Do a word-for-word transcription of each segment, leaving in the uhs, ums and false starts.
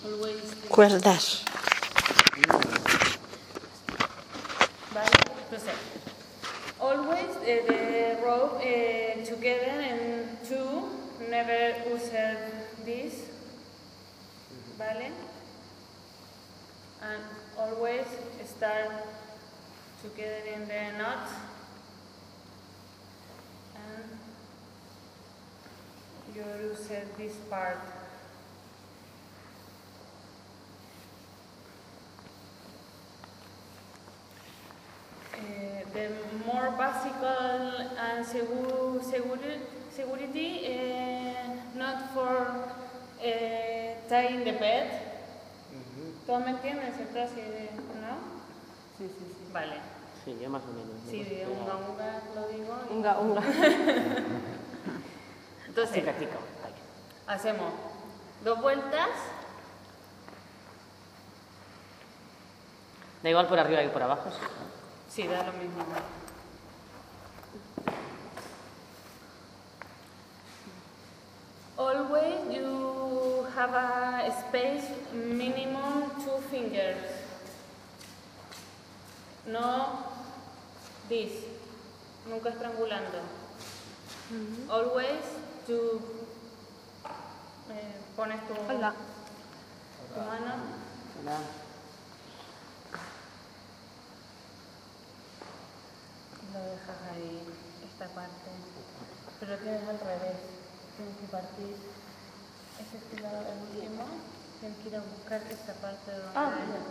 Cuerdas. Vale, entonces, always uh, the rope uh, together and two, never use this, vale, and always start together in the knot, and you use this part. Uh, the more basic and seguro, seguri, security, uh, not for uh, tying the bed. Mm-hmm. ¿Todos me entienden? ¿Cierto? Así de, ¿no? Sí, sí, sí. Vale. Sí, yo más o menos. Sí, de unga unga lo digo. Y... Unga unga. Entonces, sí, practico. Hacemos dos vueltas. Da igual por arriba que por abajo. Sí. Sí, da lo mismo. Always you have a space minimum two fingers. No this. Nunca estrangulando. Mm-hmm. Always to eh, pones tu, Hola. tu mano. Hola. Lo dejas ahí, esta parte, pero tienes al revés, tienes que partir ese estirado el último, tienes que ir a buscar esta parte donde... Ah,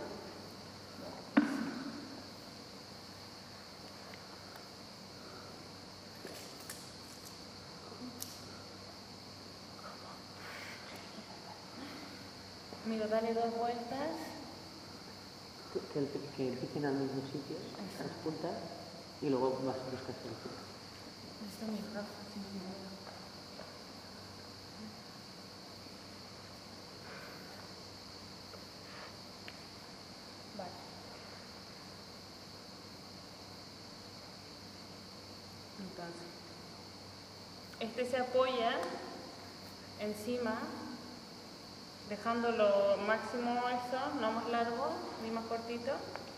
Mira, dale dos vueltas. Que, el, que empiecen al mismo sitio, las puntas, y luego vas a buscar el sitio. Está mi brazo, sí, sí. Vale. Entonces, este se apoya encima, dejando lo máximo eso, no más largo ni más cortito.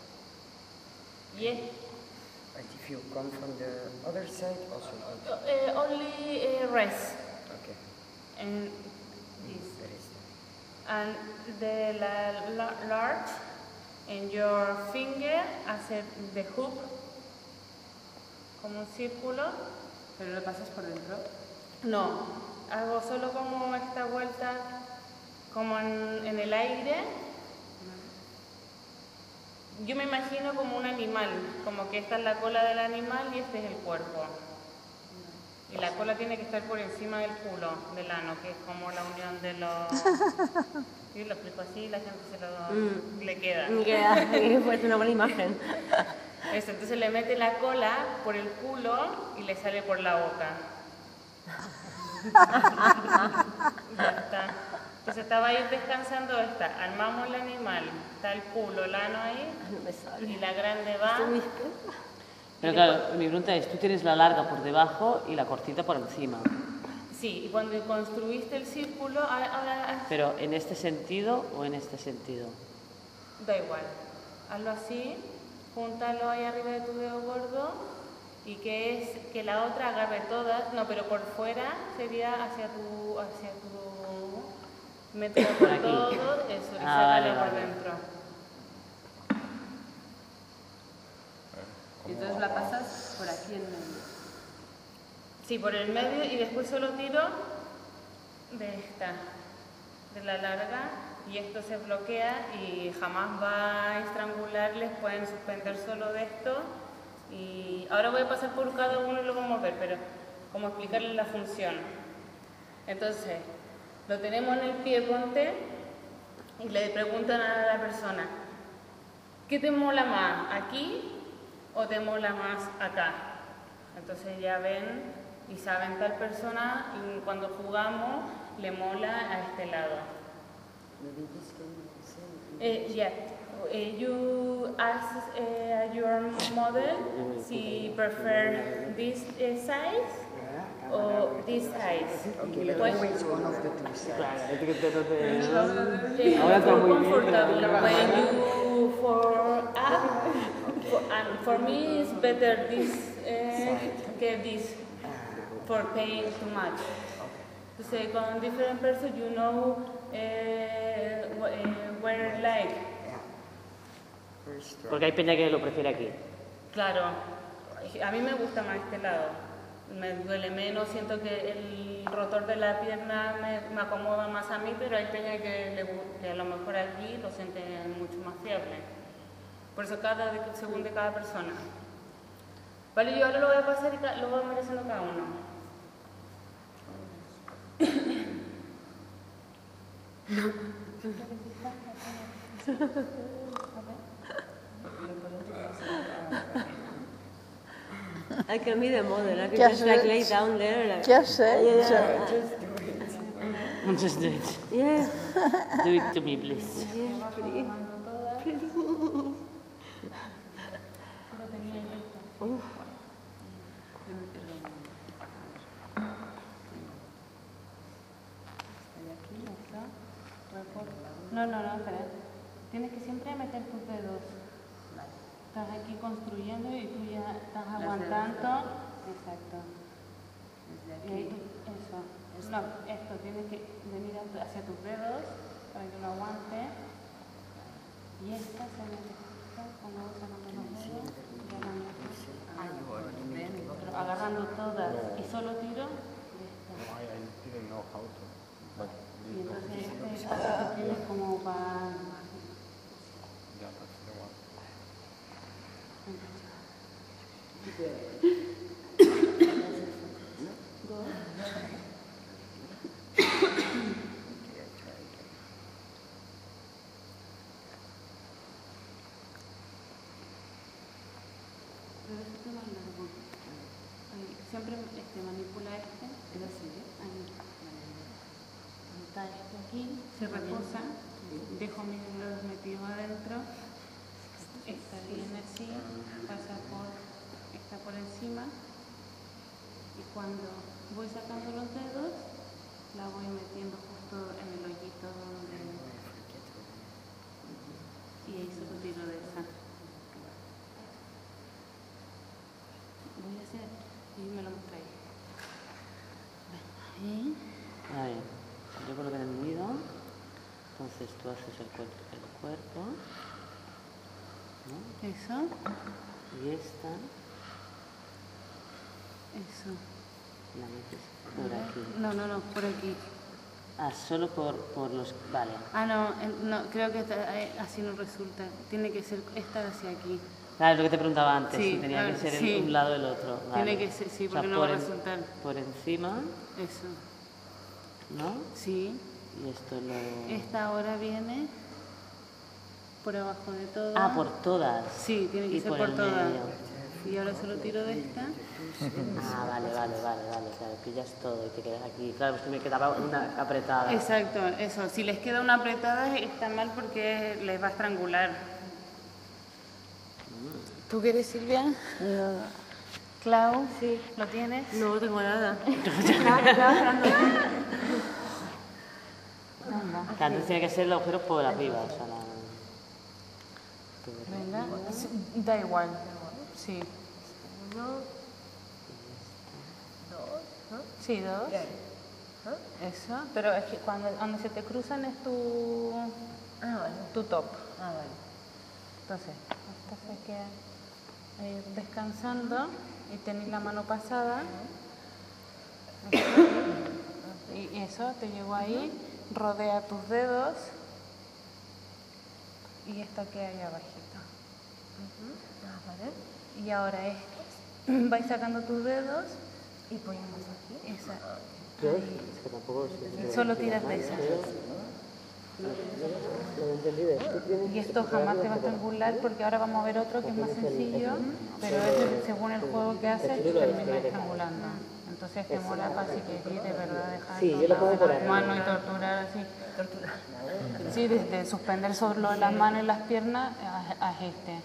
Y es... And if you come from the other side, also. Uh, only uh, rest. Okay. And this. There is. And the la, la, large and your finger hace the hook como un círculo. ¿Pero lo pasas por dentro? No, hago solo como esta vuelta como en, en el aire. Yo me imagino como un animal, como que esta es la cola del animal y este es el cuerpo. Y la cola tiene que estar por encima del culo, del ano, que es como la unión de los... Sí, lo explico así y la gente se lo... Mm. le queda. Me queda, fue una buena imagen. Eso, entonces le mete la cola por el culo y le sale por la boca. Ya está. Entonces estaba ahí descansando esta, armamos el animal, está el culo, el ano ahí, no me sale. Y la grande va. Pero claro, mi pregunta es, tú tienes la larga por debajo y la cortita por encima. Sí, y cuando construiste el círculo, ahora... ahora Pero ¿en este sentido o en este sentido? Da igual, hazlo así, júntalo ahí arriba de tu dedo gordo y que es que la otra agarre todas, no, pero por fuera sería hacia tu... hacia tu mételo por todo, eso, y ah, sácalo vale, por vale. dentro. Y entonces la pasas por aquí en medio. Sí, por el medio y después solo tiro de esta, de la larga, y esto se bloquea y jamás va a estrangularles, pueden suspender solo de esto. Y ahora voy a pasar por cada uno y lo vamos a ver, pero como explicarles la función. Entonces, lo tenemos en el pie, ponte, y le preguntan a la persona, ¿qué te mola más, aquí o te mola más acá? Entonces ya ven y saben tal persona y cuando jugamos le mola a este lado. Uh, yeah, uh, you ask uh, your model she prefer this uh, size or this size. Okay, but When- always one of the two sides. Claro, es que te- te- te- Eh, Ahora está for muy bien, comfortable pero- when you for up for, and for me it's better this uh, que this for paying too much. To say con different person you know uh, wh- uh, where like Yeah. First try. Porque hay peña que lo prefiere aquí. claro a mí me gusta más este lado. Me duele menos, siento que el rotor de la pierna me, me acomoda más a mí, pero hay peña que, le, gu- que a lo mejor aquí lo siente mucho más fiable. Por eso cada, de- según de cada persona. Vale, yo ahora lo voy a pasar y ca- lo vamos a ir haciendo cada uno. I can be the model. I can Just just like do lay it. down there. Like, Just say, yeah, Just do it. yeah, Do it to me, please. yeah, pretty. Uf. No, no, no, espera. Tienes que siempre meter tus dedos. Estás aquí construyendo y tú ya estás aguantando. Exacto. Y ahí tú, eso. No, esto, tienes que venir hacia tus dedos para que lo aguante. Y esta se necesita cuando vas sacando los dedos. Ya la metes. Ah, you already made it. Pero agarrando todas y solo tiro. Y esta. I, I didn't know how to, but Y this entonces is este espacio tiene como para... yeah, that's the one. Okay, I try again. Pero este más largo. Ahí, siempre este, manipula este. Es así, ¿eh? Ahí. Está este aquí, se reposa. Dejo mis dedos metidos adentro. Esta viene así, pasa por, está por encima. Y cuando voy sacando los dedos, la voy metiendo justo en el hoyito donde... Y ahí solo tiro de esa. Voy a hacer y me lo mostráis. Ahí. Ahí. Yo coloco en el nido. Entonces tú haces el, cuer- el cuerpo. ¿No? Eso, Y esta eso. la metes por aquí. No, no, no, por aquí. Ah, solo por, por los... Vale. Ah, no, en- no creo que esta- eh, así no resulta. Tiene que ser esta hacia aquí. Claro, es lo que te preguntaba antes, Sí, si tenía ah, que ser sí. el, un lado o el otro. Tiene Vale. que ser, sí, O sea, porque no por va a en- resultar. Por encima, Eso, ¿no? sí. Y esto lo... Esta ahora viene por abajo de todo. Ah, por todas. Sí, tiene que Y ser por por el todas. medio. Y ahora solo tiro de esta. Ah, vale, vale, vale, vale. Claro, pillas todo y te quedas aquí. Claro, pues que me quedaba una apretada. Exacto, eso. Si les queda una apretada está mal porque les va a estrangular. ¿Tú quieres, Silvia? No, Clau, sí. ¿Lo tienes? no tengo nada. Claro, entonces tiene que ser el agujero por arriba, o sea, la... Venga, sí, da igual. Sí. Sí, dos. Eso, pero es que cuando, cuando se te cruzan es tu, Ah, vale. tu top. Ah, vale. Entonces, esta se queda ahí descansando y tenéis la mano pasada. Y eso, te llevo ahí, rodea tus dedos y esta queda ahí abajito. Ah, vale. Y ahora es, vais sacando tus dedos Y ponemos aquí. esa, ¿Ves? Es que tampoco... es- solo tiras de esa. Lo he entendido. Es que tienes Y esto jamás te va a estrangular porque ahora vamos a ver otro que es más sencillo, pero ese, según el juego que haces, te termina estrangulando. Entonces te mola para si querés de verdad dejar Sí, yo lo pongo por las aquí. manos y torturar así. Sí, de, de suspender solo las manos y las piernas, haz, haz este.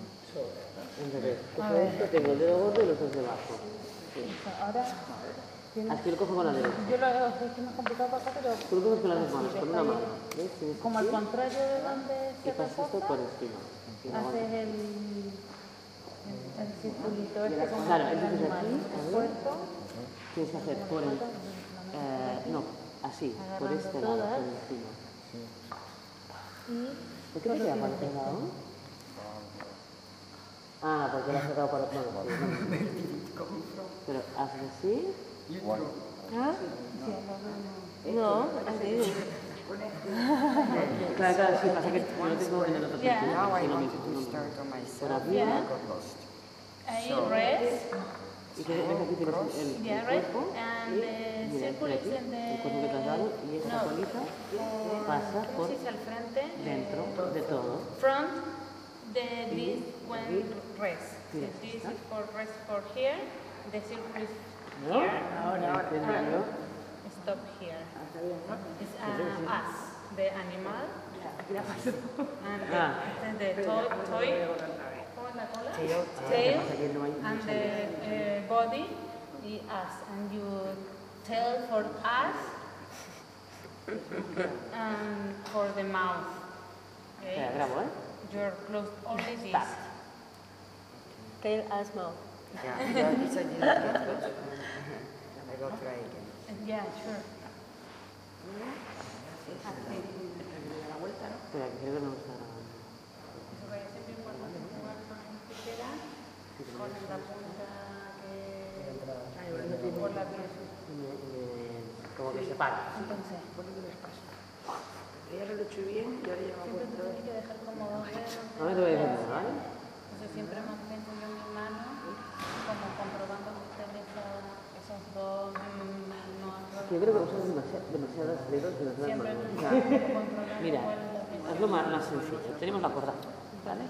Entonces, esto tengo el dedo gordo y los dos debajo. Eso, ahora Así lo cojo con la derecha. Yo lo hago, es que es más complicado para acá, pero Tú lo coges con las dos manos, con una mano. ¿Ves? Tienes como al así, contrario de donde y se pasas esto reposa, por encima. Y la haces aguantas. el, el, el circulito este como Claro, el entonces animal, aquí, a el ver. puerto, Tienes que hacer por el... Eh, no, así, por Agarrando este lado, todas. por encima. y ¿Por qué te queda mal pegado? Ah, porque lo has sacado para... Bueno, sí, no. Pero haces así... ¿Ah? No, así. Claro, claro, sí, pasa que yo lo tengo en el otro Yeah. sentido. Now I sí, lo want mismo, to lo do mismo. start on Por myself. arriba, Yeah. I got lost. ahí So- rest, y que ves aquí tienes el, el yeah, right, cuerpo, and y the mira, circle aquí, is in the, el cuerpo que te has dado, y esta no, colita por, pasa ¿cómo por se dice al frente? dentro Eh, de todo. front, the this when aquí, rest. y If this está. is for rest for here, the circle is ¿No? here, Ahora entiendo yo. stop here. It's uh, us, the animal, and the, Ah. the toy, toy, ¿cómo es la cola? Tail. Tail, Aquí no hay and mucha the uh, body, y us, and you tail for us, and for the mouth. Okay? Espera, grabo, ¿eh? You're close only this. Start. Tail as mouth. Yeah, yeah, this I didn't get, but I will try again. Yeah, sure. Espera, que creo que no está grabando. Eso va a ser muy importante jugar con la tijera, con la punta que por la que Me- me- Como que se para. entonces Ya lo he hecho bien y ahora ya me siempre acuerdo. tienes que dejar como dos dedos. No me te voy a decir nada, ¿vale? Entonces siempre mantengo yo mi mano como comprobando que estén esos, esos dos mm, no Yo creo que usas demasiado, demasiados dedos de las siempre manos. controlando Mira, cuál es la que- hazlo más, más sencillo. Tenemos la cuerda, ¿vale?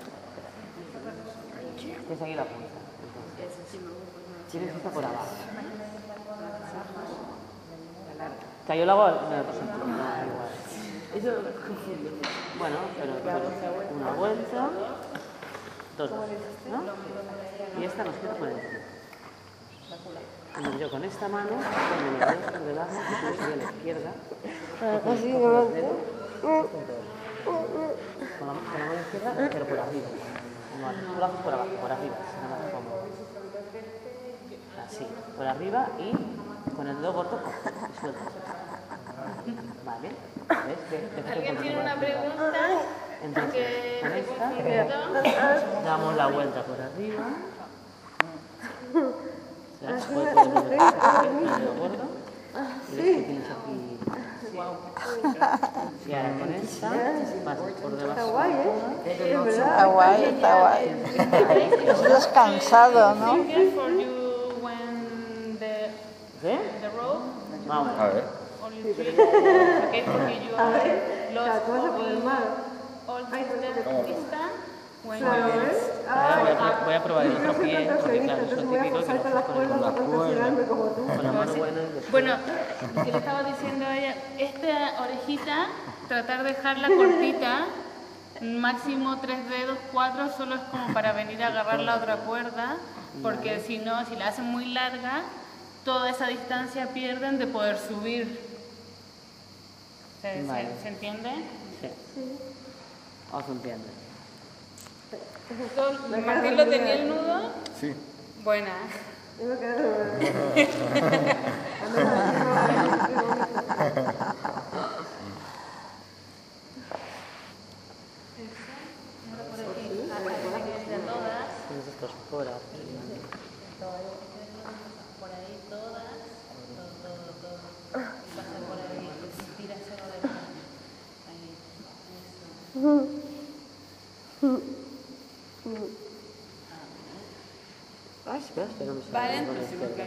Tienes aquí la punta. Entonces, tienes esta por abajo. Que yo lo hago en el otro sentido, no, da igual. Eso, bueno, pero pero una vuelta, dos veces, ¿no? Y esta nos queda por encima. Entonces yo con esta mano, con los dedos por debajo, que tú sería a la izquierda, Así, con no. los dedos, con la, con la mano izquierda, pero por arriba. No, tú lo haces por abajo, por arriba, si no más cómodo. Así, por arriba y con el dedo corto, coges y sueltas. Vale, ¿ves? Que- que hace ¿Alguien por tiene una arriba. pregunta? Entonces, Que con te esta, conflicto. damos la vuelta por arriba. ¿Sabes? Puedes poner el dedo gordo. Y ves que tienes aquí. Y ahora con esta, pasas por debajo. Está guay, ¿eh? Es verdad. Está guay, está guay. Es descansado, ¿no? Finger for you when the, ¿Sí? the rope, Vamos. A ver. only three, okay, porque you A ver, are claro, lost tú vas a poner all, mal. all distance, distance when Claro, you ¿ves? Voy a, voy a probar el otro Yo soy pie, porque contorsionista, claro, eso entonces es voy a típico que forzar lo con las haces con cuerdas la para contorsionarme como tú. con la mano buena y después. Bueno, que le estaba diciendo a ella, esta orejita, tratar de dejarla cortita, máximo tres dedos, cuatro, solo es como para venir a agarrar la otra cuerda, porque si no, si la hacen muy larga, toda esa distancia pierden de poder subir. ¿Se, se- Vale. se entiende? Sí. Os entiende. Todo- ¿Martín lo tenía el nudo? Sí. Buena. Yo me quedé de Ahora por aquí, acá tienen que ir a todas. Tienes estos por aquí. Por ahí todas, todo, todo, todo. Y pasa por ahí, tira cero de acá. Ahí, eso. Ay, espera, espera, no sé. Vale. Con la izquierda.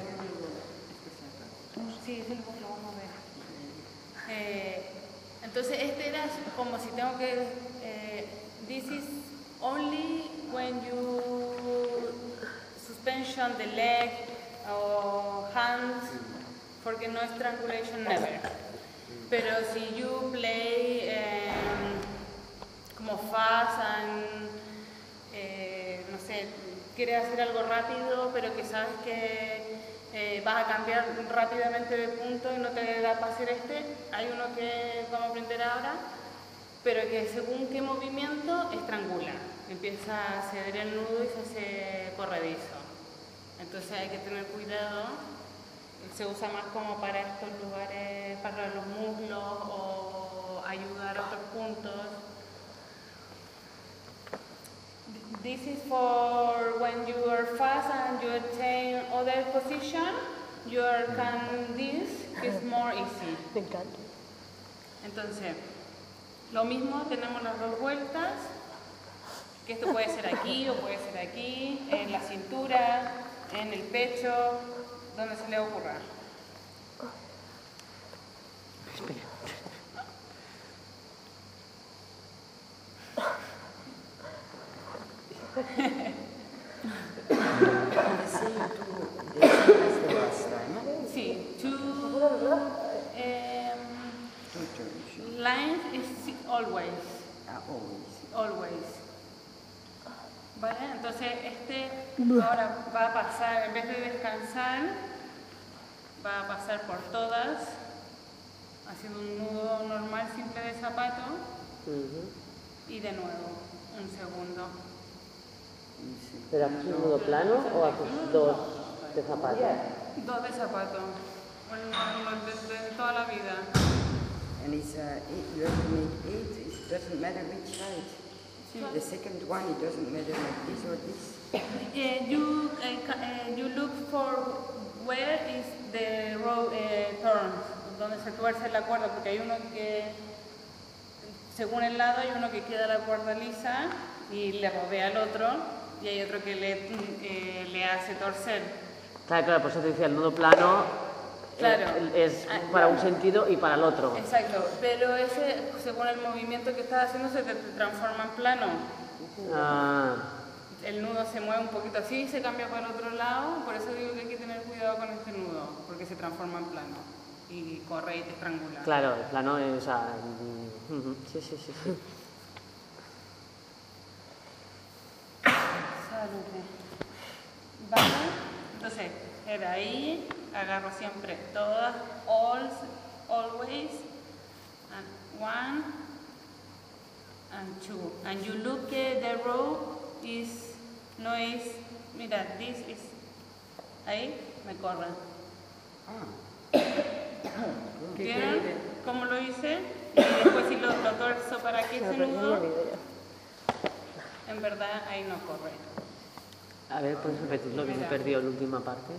Sí, eso es lo que vamos a ver. Eh, entonces este era como si tengo que, eh, this is only when you suspension the leg or hands, porque no strangulation never. Pero si you play em, como fast and, eh, no sé, quieres hacer algo rápido, pero que sabes que eh, vas a cambiar rápidamente de punto y no te da para hacer este. Hay uno que vamos a aprender ahora, pero que según qué movimiento estrangula. Empieza a ceder el nudo y se hace corredizo. Entonces hay que tener cuidado. Se usa más como para estos lugares, para los muslos o ayudar a otros puntos. This is for when you are fast and you attain other position, you are can this is more easy. Me encanta. Entonces, lo mismo, tenemos las dos vueltas, que esto puede ser aquí o puede ser aquí, en la cintura, en el pecho, donde se le ocurra. Sí, two um, lines is always. Ah, always. Always. ¿Vale? Entonces este ahora va a pasar, en vez de descansar, va a pasar por todas, haciendo un nudo normal simple de zapato. Uh-huh. Y de nuevo, un segundo. ¿Pero haces un nudo plano o haces dos de zapato? Dos de zapato, bueno, desde toda la vida. And it's uh, eight, you have to make eight, it doesn't matter which side. The second one, it doesn't matter like this or this. Uh, you, uh, ca- uh, you look for where is the row uh, turn, donde se tuerce la cuerda, porque hay uno que, según el lado, hay uno que queda la cuerda lisa y le rodea al otro, y hay otro que le, eh, le hace torcer. Claro, claro, por eso te decía, el nudo plano Claro. eh, es para un sentido y para el otro. Exacto, pero ese, según el movimiento que estás haciendo, se te transforma en plano. Ah, El nudo se mueve un poquito así y se cambia para el otro lado, por eso digo que hay que tener cuidado con este nudo, porque se transforma en plano y corre y te estrangula. claro, el plano es... ah, mm, ujú, sí, sí, sí, sí. Salud. Vale, entonces, era ahí, agarro siempre todas, all, always, and one, and two. And you look at the row is, no es, mira, this is, ahí, me corre. ¿Vieron cómo lo hice? Y después si lo, lo torzo para que ese nudo, en verdad ahí no corre. A ver, ¿puedes repetirlo que se perdió la última parte?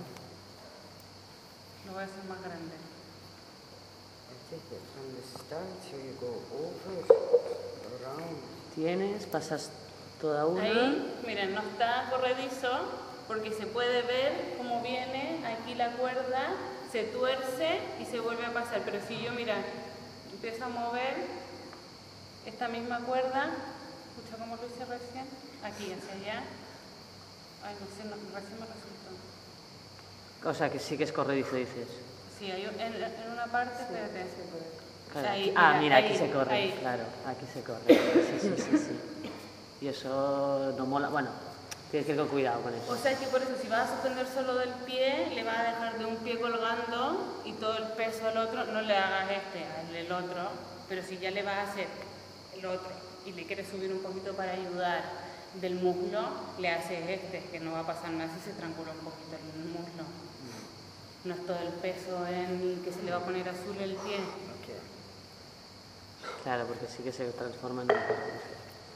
Lo voy a hacer más grande. That's it, from the start, so you go over, around. Tienes, pasas toda una... Ahí, miren, no está corredizo porque se puede ver cómo viene aquí la cuerda, se tuerce y se vuelve a pasar. Pero si yo, mira, empiezo a mover esta misma cuerda, escucha cómo lo hice recién, aquí hacia allá. Ay, no sé, no, recién me resultó. O sea, que sí que es corredizo, dices. Sí, hay un- en, en una parte, espérate. Claro, Ahí, aquí- ah, mira, aquí ahí, se corre, ahí. claro, aquí se corre. Sí, sí, sí, sí. Y eso no mola, bueno, tienes que ir con cuidado con eso. O sea que por eso si vas a suspender solo del pie, le vas a dejar de un pie colgando y todo el peso al otro, no le hagas este, hazle el otro, pero si ya le vas a hacer el otro y le quieres subir un poquito para ayudar del muslo, le haces este, que no va a pasar nada si se estrangula un poquito el muslo. No es todo el peso en que se le va a poner azul el pie. Okay. Claro, porque sí que se transforma en un corredizo.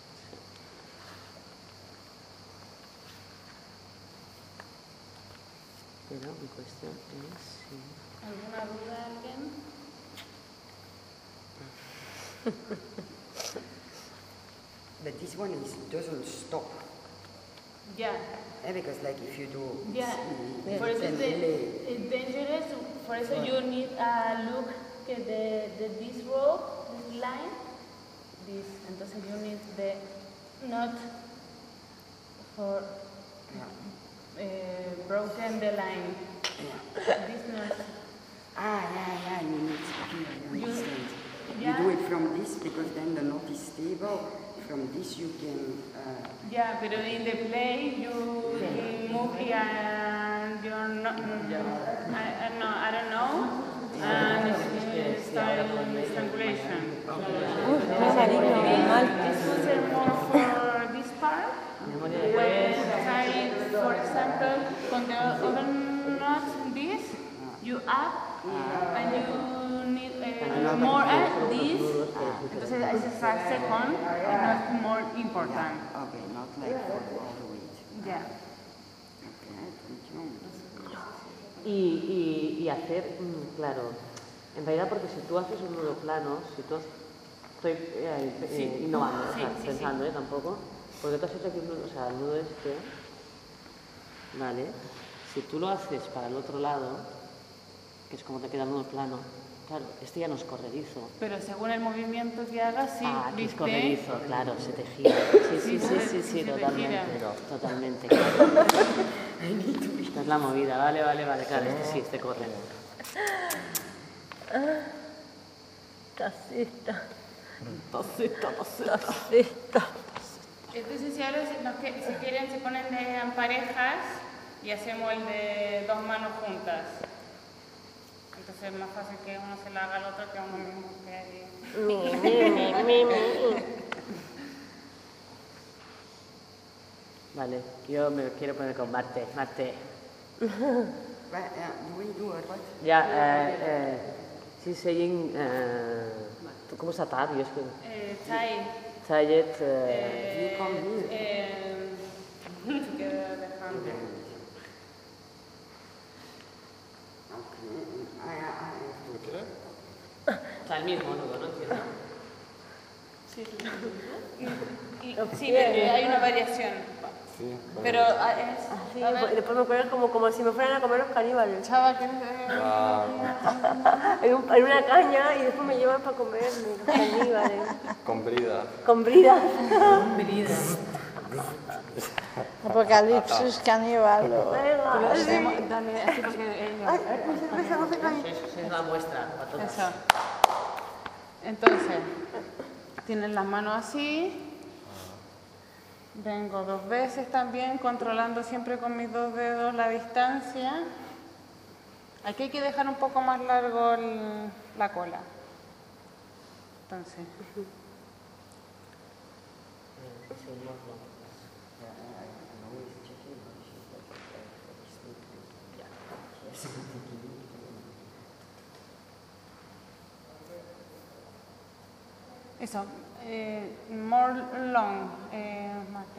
Pero mi cuestión es si... ¿Alguna duda alguien? But this one is, doesn't stop. Ya. Eh, because like if you do Ya, this, por eso then es, de- delay. es dangerous, por eso you need a look que the, the this row, this line, this, entonces you need the not for eh, broken the line, Yeah. this not, Ah, yeah, yeah, you need to you You- understand. yeah. You do it from this because then the knot is stable. From this you can. Uh, yeah, pero in the play you can move here and and you're not, I, I, no, I don't know, and it's starting strangulation. This was more for this part, when try, for example, con the other knot, this, you up, and you need uh, more at this, entonces ese es el second, and not more important. Okay, not like for all the weight. Yeah. Okay, thank you. Y, y, y hacer, mm, claro, en realidad porque si tú haces un nudo plano, si tú estoy eh, eh, Sí. innovando, Sí, o sea, sí, pensando, ¿eh? Tampoco, porque tú has hecho aquí un nudo, o sea, el nudo este, ¿vale? Si tú lo haces para el otro lado, que es como te queda el nudo plano, claro, este ya no es corredizo. Pero según el movimiento que hagas, sí, Ah, aquí es ¿viste? corredizo, claro, se te gira. Sí, sí, sí, sí, sí, se te totalmente. gira. Totalmente, claro. Esta es la movida, vale, vale, vale, claro, este sí, este corre. Tacita, Tacita, tacita. tacita. Entonces, si, ahora, si, los que, si quieren, se ponen de, en parejas y hacemos el de dos manos juntas. Entonces es más fácil que uno se la haga al otro que uno mismo que... Mi, mi, mi, mi, mi. Vale, yo me quiero poner con Marte, Marte. But, uh, do we do or what? Ya, eh, eh, sí, saying, eh, ¿cómo se llama? Yo es que... Eh, tie. Sayet, eh, Eh, eh, together the hand. Okay, I, I have to. o sea, el mismo nudo, ¿no? Entiendo. Y, sí, pero hay una variación. Sí, Pero ah, es... Sí, a ver, después me ponen como, como si me fueran a comer los caníbales. chava, que... En, un- en una caña y después me llevan para comerme los caníbales. con brida. Con bridas. Apocalipsis caníbal. Venga, Hacemos- dale, así porque ella... ay, mi cerveza no se cae. Eso es una muestra para todos. Eso. Entonces, tienes las manos así. Vengo dos veces también, controlando siempre con mis dos dedos la distancia. Aquí hay que dejar un poco más largo el- la cola. Entonces, eso, eh, more long, eh, Mate.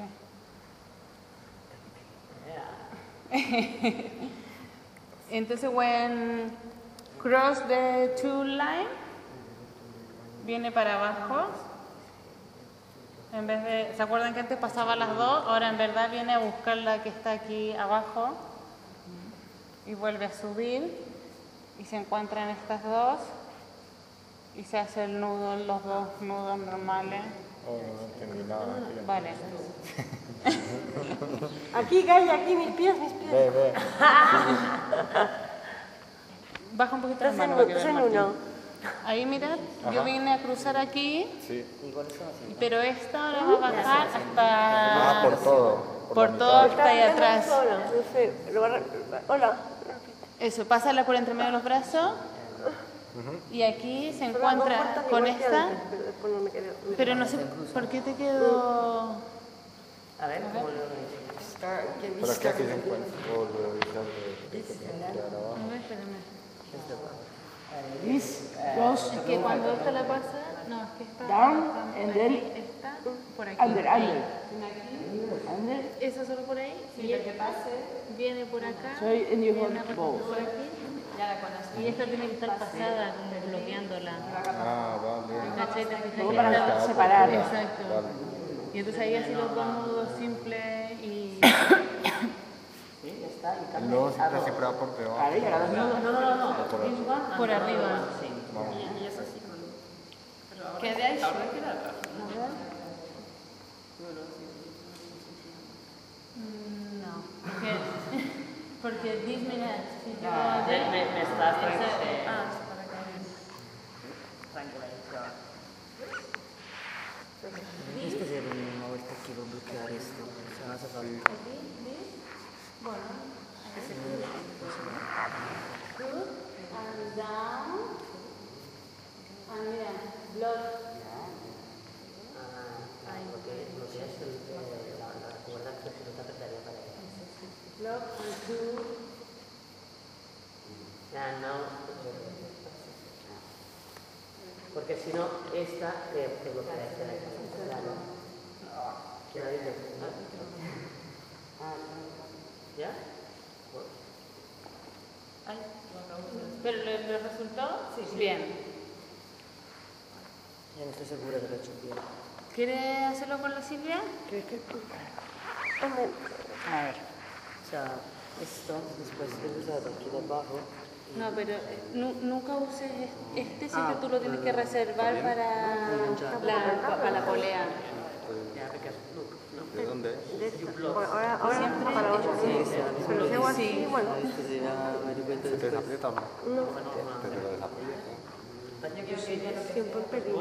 Entonces, when cross the two line, viene para abajo. En vez de, ¿se acuerdan que antes pasaba las dos? Ahora en verdad viene a buscar la que está aquí abajo y vuelve a subir y se encuentran estas dos y se hace el nudo, los dos nudos normales. Oh, no entendí nada. tío. Vale. Aquí, Gaya, aquí, mis pies, mis pies. Ve, ve. Baja un poquito la Estás en, mano para que estás vean, en Martín. uno. Ahí mirad, yo vine a cruzar aquí, Sí. pero esta ahora va a bajar Ah, hasta... por todo. por la todo mitad. hasta ahí atrás. Sola, no sé. Lo va a- Hola. Eso, pásala por entre medio de los brazos y aquí se encuentra con esta, Pero después no me quedé. pero no sé por qué te quedó... A ver, ¿cómo lo veis? Start, can we Pero es que start aquí se with encuentra todo lo de de abajo. A ver, espérame. Es que cuando esta la pasa, no, es que esta Down, esta- and aquí, then esta por aquí. under, ahí. under. Viene aquí, Under. esa solo por ahí, y el que pase viene por acá, So you- and you viene hold por both. por aquí, y esta tiene que estar pasada, como bloqueándola. Ah, vale. ¿Cachai? Te fijas Como que para está- separar. Exacto. Vale. Y entonces ahí así los dos nudos simples y... El nudo siempre, siempre va por debajo. Vale, y ahora dos nudos. No, no, no, no. Por eso. por arriba. Vamos. Que de ahí Mm, no, porque, porque this minute, si yo Me, me, me estás esa- tranquila. ah, para acá. Tienes que hacer una vuelta aquí, bloquear esto. O sea, no hace falta. Aquí, this, bueno, Good. And down. And mira, block. Block and two. Ya, no. Porque si no, esta te, te bloquea esta de aquí. Claro. ¿Qué la dices? ¿Ya? Ay, ¿pero le, le resultó? Sí, sí. Bien. Ya no estoy segura que lo he hecho bien. ¿Quiere hacerlo con la Silvia? ¿Qué, qué? A ver. O sea, esto, después he usado aquí debajo. No, pero eh, nu nunca uses este, siempre tú lo tienes que reservar para la, para la polea. ¿De dónde es? Ahora, ahora para otra. Pero si hago así, bueno. ¿Se te desaprieta o no? No. ¿Te te lo desaprieta? Siempre un pelín.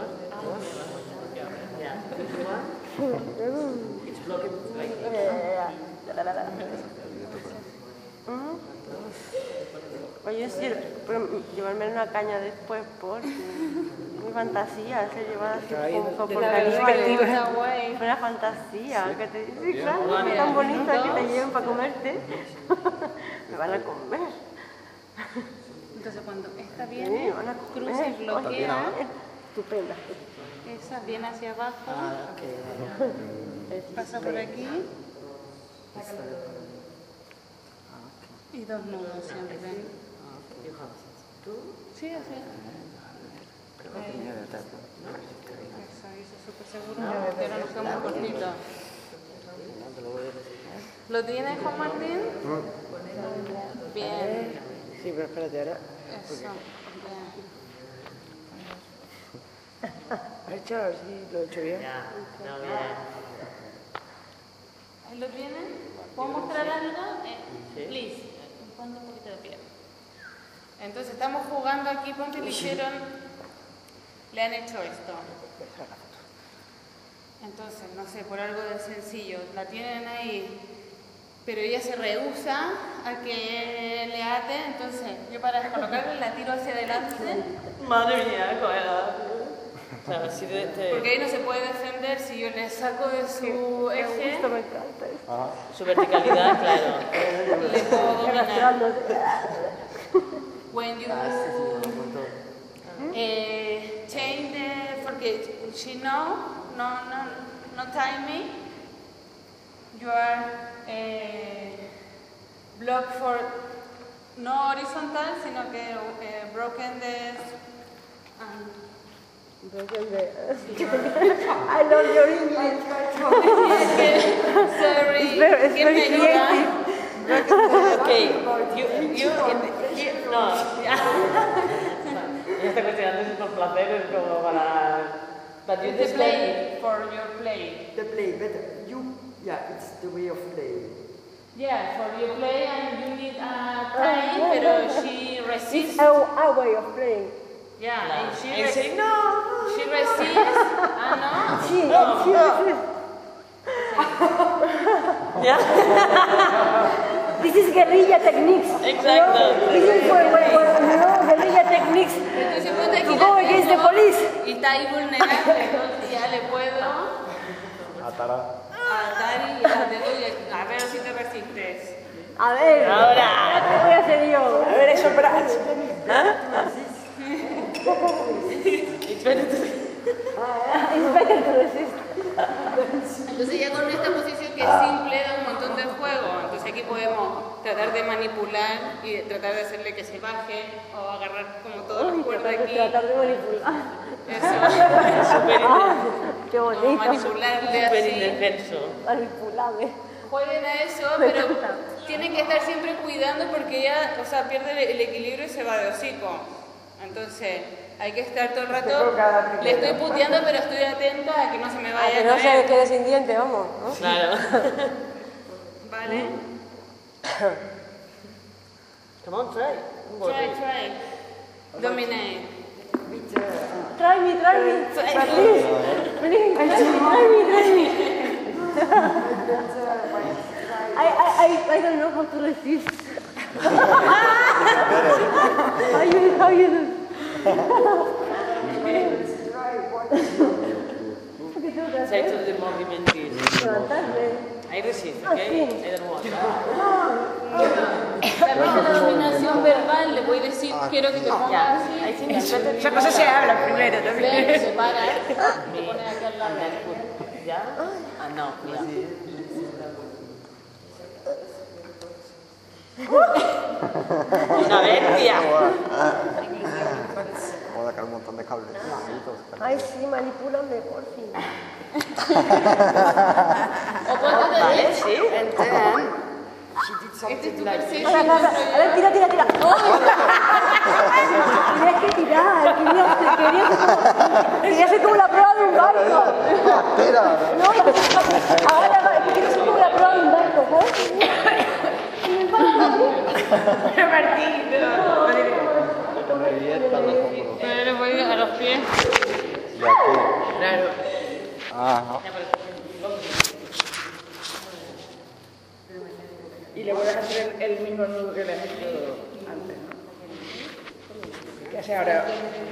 Oye, yo quiero llevarme una caña después por mi fantasía, se lleva así como por Caribe. Una fantasía, que te dice, claro, es tan bonita que te lleven para comerte. Me van a comer. Entonces cuando esta viene, cruza y bloquea. Estupenda. Esa viene hacia abajo. Pasa por aquí. Y dos nudos siempre. Sí, así. Eso, eso súper seguro. Porque ahora nos quedamos cortitos. ¿Lo tienes, Juan Martín? Bien. Sí, pero espérate, ahora. Eso. ¿Has hecho? Sí, lo he hecho bien. Ya, no, bien. ¿Ahí lo tienen? ¿Puedo mostrar algo? Eh, please. Ponte un poquito de pie. Entonces estamos jugando aquí, ponte, le hicieron, le han hecho esto. Entonces, no sé, por algo de sencillo, la tienen ahí, pero ella se rehúsa a que le ate, entonces yo para colocarle la tiro hacia adelante. Madre mía, colega. O sea, así de este... Porque ahí no se puede defender si yo le saco de su eje. Me encanta esto. Su verticalidad, claro. Le puedo dominar. When you uh, change the, porque she know, no, no, no time me, you are uh, blocked for no horizontal, sino que uh, broken the. Um, Broken the. I love your English. Sorry. It's very, it's ¿Quién me very ayuda? Okay, you, you, in, you, no, ya. Yo estoy cuestionando si por placer es como para... But you The display play for your play. The play, better. You, yeah, it's the way of playing. Yeah, for your play and you need a time, pero she resists. It's our, our way of playing. Yeah, and she, and res say no. she resists. Ah, no. She, she resists. Yeah. This is guerrilla techniques. Exacto. No? This is for, for, for no, guerrilla techniques Entonces ponte aquí to go la against the tengo police. y está ahí vulnerable, entonces ya le puedo Atara. atar y ya te doy, a ver si te resistes. A ver, Ahora. ¿qué voy a hacer yo? A ver, eso, Brad. It's better to... It's better to resist. Entonces ya con esta posición que es simple da un montón de juego. Entonces aquí podemos tratar de manipular y tratar de hacerle que se baje o agarrar como todas las cuerdas Tratar, aquí. tratar de manipular. Eso. Súper Ah, qué O bonito. manipularle súper así. indefenso. Manipulable. Jueguen a eso, pero tienen que estar siempre cuidando porque ella, o sea, pierde el, el equilibrio y se va de hocico. Entonces, hay que estar todo el rato. Le estoy puteando, pero estoy atenta a que no se me A vaya que a no se caer. quede sin diente, vamos, ¿no? Claro. ¿Vale? Come on, try. Try, try. Dominate. Try me, try me. Please, please, try me, try me, try me. I, I, I, I don't know how to resist. How you do? Say to the movement is. I resist, okay? I don't want. También la dominación verbal, le voy a decir, quiero que te pongas así. Esa cosa se habla primero también. Ven, se para, te pones aquí al lado. ¿Ya? Ah, no, mira. Una bestia. Vamos a sacar un montón de cables. Ay, sí, manipúlame, por fin. O ponte de Vale, sí. And then she did Este es something tu like perception. A ver, tira, tira, tira. Tienes que tirar. Quería hacer, quería hacer como, quería hacer como la prueba de un barco. No, ahora, ahora, quería hacer como la prueba de un barco, ¿sabes? En el barco. Martín, no. Pero le voy a los pies. De aquí. Claro. Ah, no. Y le voy a hacer el, el mismo nudo que le has hecho antes, ¿no? ¿Qué hace ahora?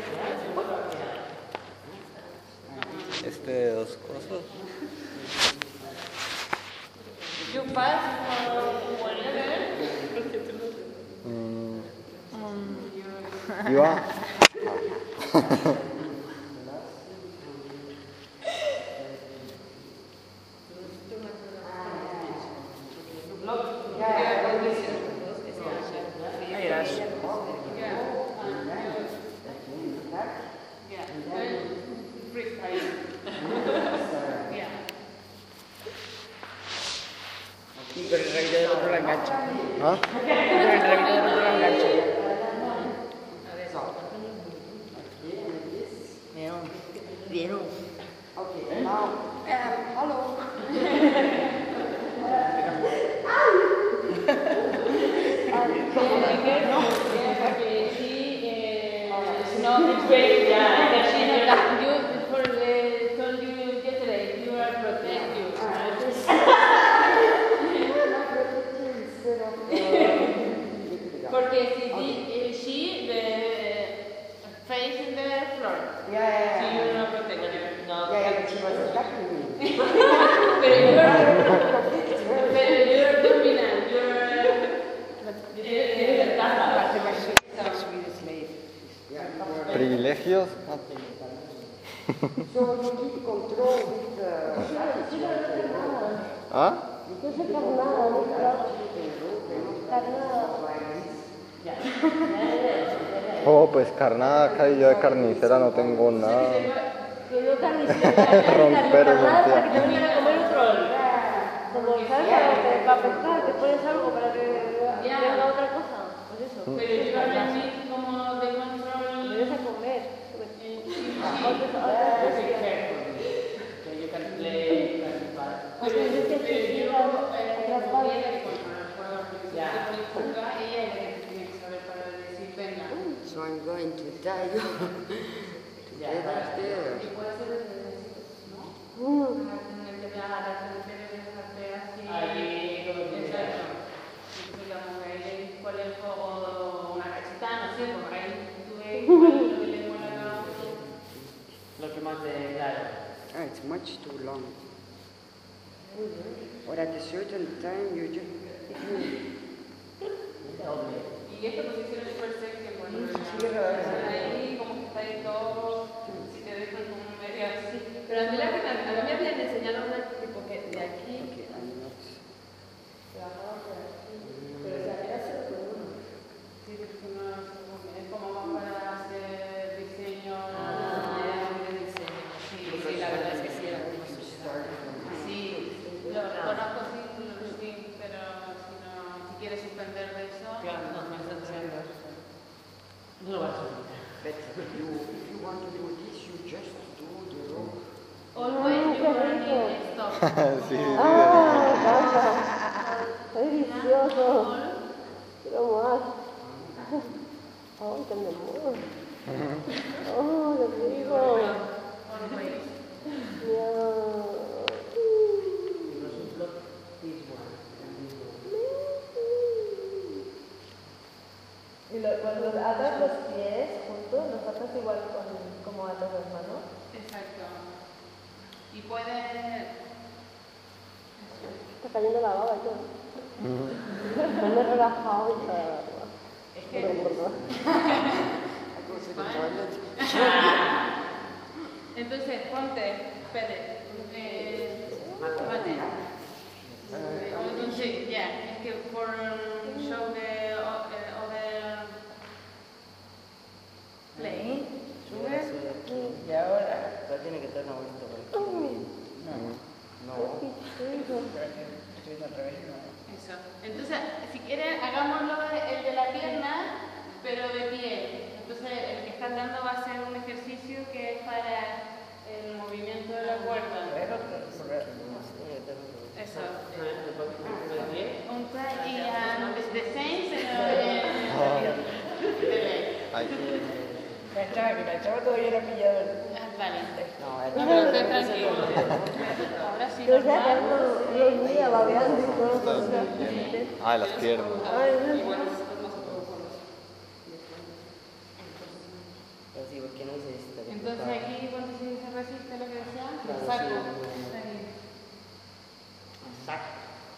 Este de dos cosas. You pass or whatever. Iba. Y con el rabito del otro la engancha. ¿Ah? Con el rabito del otro la engancha. Vieron. Okay, now, um, hello. Porque she is not very yeah, she know that you for the told you yesterday you are protect you. Porque si the, she the face in the floor. Yeah, yeah, So yeah. you not protect you. No. Yeah, yeah, but she was attacking me. Pero you are pero you are dominant. You are Privilegios. So you keep control with the ¿Ah? Yo soy carnada, ¿no? Carnada. Oh, pues carnada, acá y yo de carnicera no tengo nada. Que yo carnicera. Romper el Carnada sentido. para que te vengan a comer otro. Como, ¿sabes? Para, para pescar, te pones algo para que venga otra cosa. Pues eso. Pero yo a mí como de control. Me deja comer. You can play, you can buy. Pero yo ella que controla el juego, ella es la que tiene que saber para decir venga. So I'm going to die. Together there. Y puede ser desde ¿no? Tener que dar a dejarte así. Ahí, Exacto. Entonces la mujer le dice cuál es el juego, una cachetada, no sé, porque ahí tuve lo que le mola a cada uno. Lo que más te claro. Ah, it's much too long. Or at a certain time you just... Y esta posición es súper sexy en cuanto a ahí, como que está ahí todo, si te dejan como medio así. Pero a mí, la, a mí me habían enseñado una tipo que de aquí, Okay, I'm not... se bajaba por aquí, pero se había hecho por uno. Sí, porque no, es como más para hacer diseño, de diseño. Sí, sí, la verdad es que sí, era como sí, lo conozco sí, sí, pero si no, si quieres suspender de eso... Claro, no, no estás haciendo eso. No lo vas a hacer. But you, if you want to do this, you just do the rope. Always you running stop. Sí. Ah, canta. Es delicioso. Quiero más. Ay, tan de amor. Oh, lo digo. Always. Yeah. This one and this one. Está cayendo la baba y todo. Me he relajado y está... Es que... Entonces, ponte, espere. Eh, vale. Entonces, ya, es que por show de other play, sube. Y ahora... Pero tiene que estar una vuelta por aquí. No. No. Estoy al revés, ¿no? Eso. Entonces, si quieren, hagámoslo el de la pierna, pero de pie. Entonces, el que están dando va a ser un ejercicio que es para el movimiento de la cuerda. Eso. Un try y um, it's the same, pero Ay. La chava, que la chava todavía no ha pillado el... Ah, vale. No, No, pero estoy tranquilo. Ahora sí, normal. Los días babeando y todo. Ah, las piernas. Pero sí, ¿por qué no hice esto? Entonces aquí cuando se se resiste lo que decía, lo Claro, saco. sí. Ahí. Saco.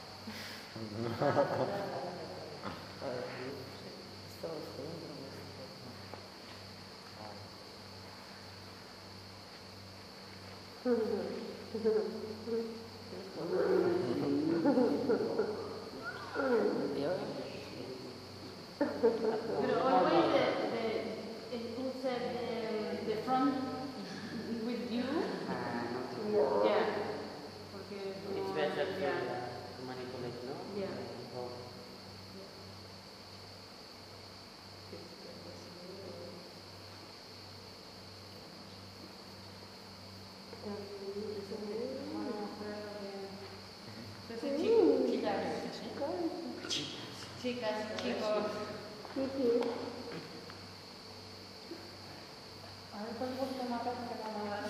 Pero always the, the, who said the, the front with you? Yeah. Porque It's better to yeah. manipulate, no? Yeah. Entonces, chicos, chicas, chicas, chicos. A ver, ¿cuál es el más fácil que vamos a dar?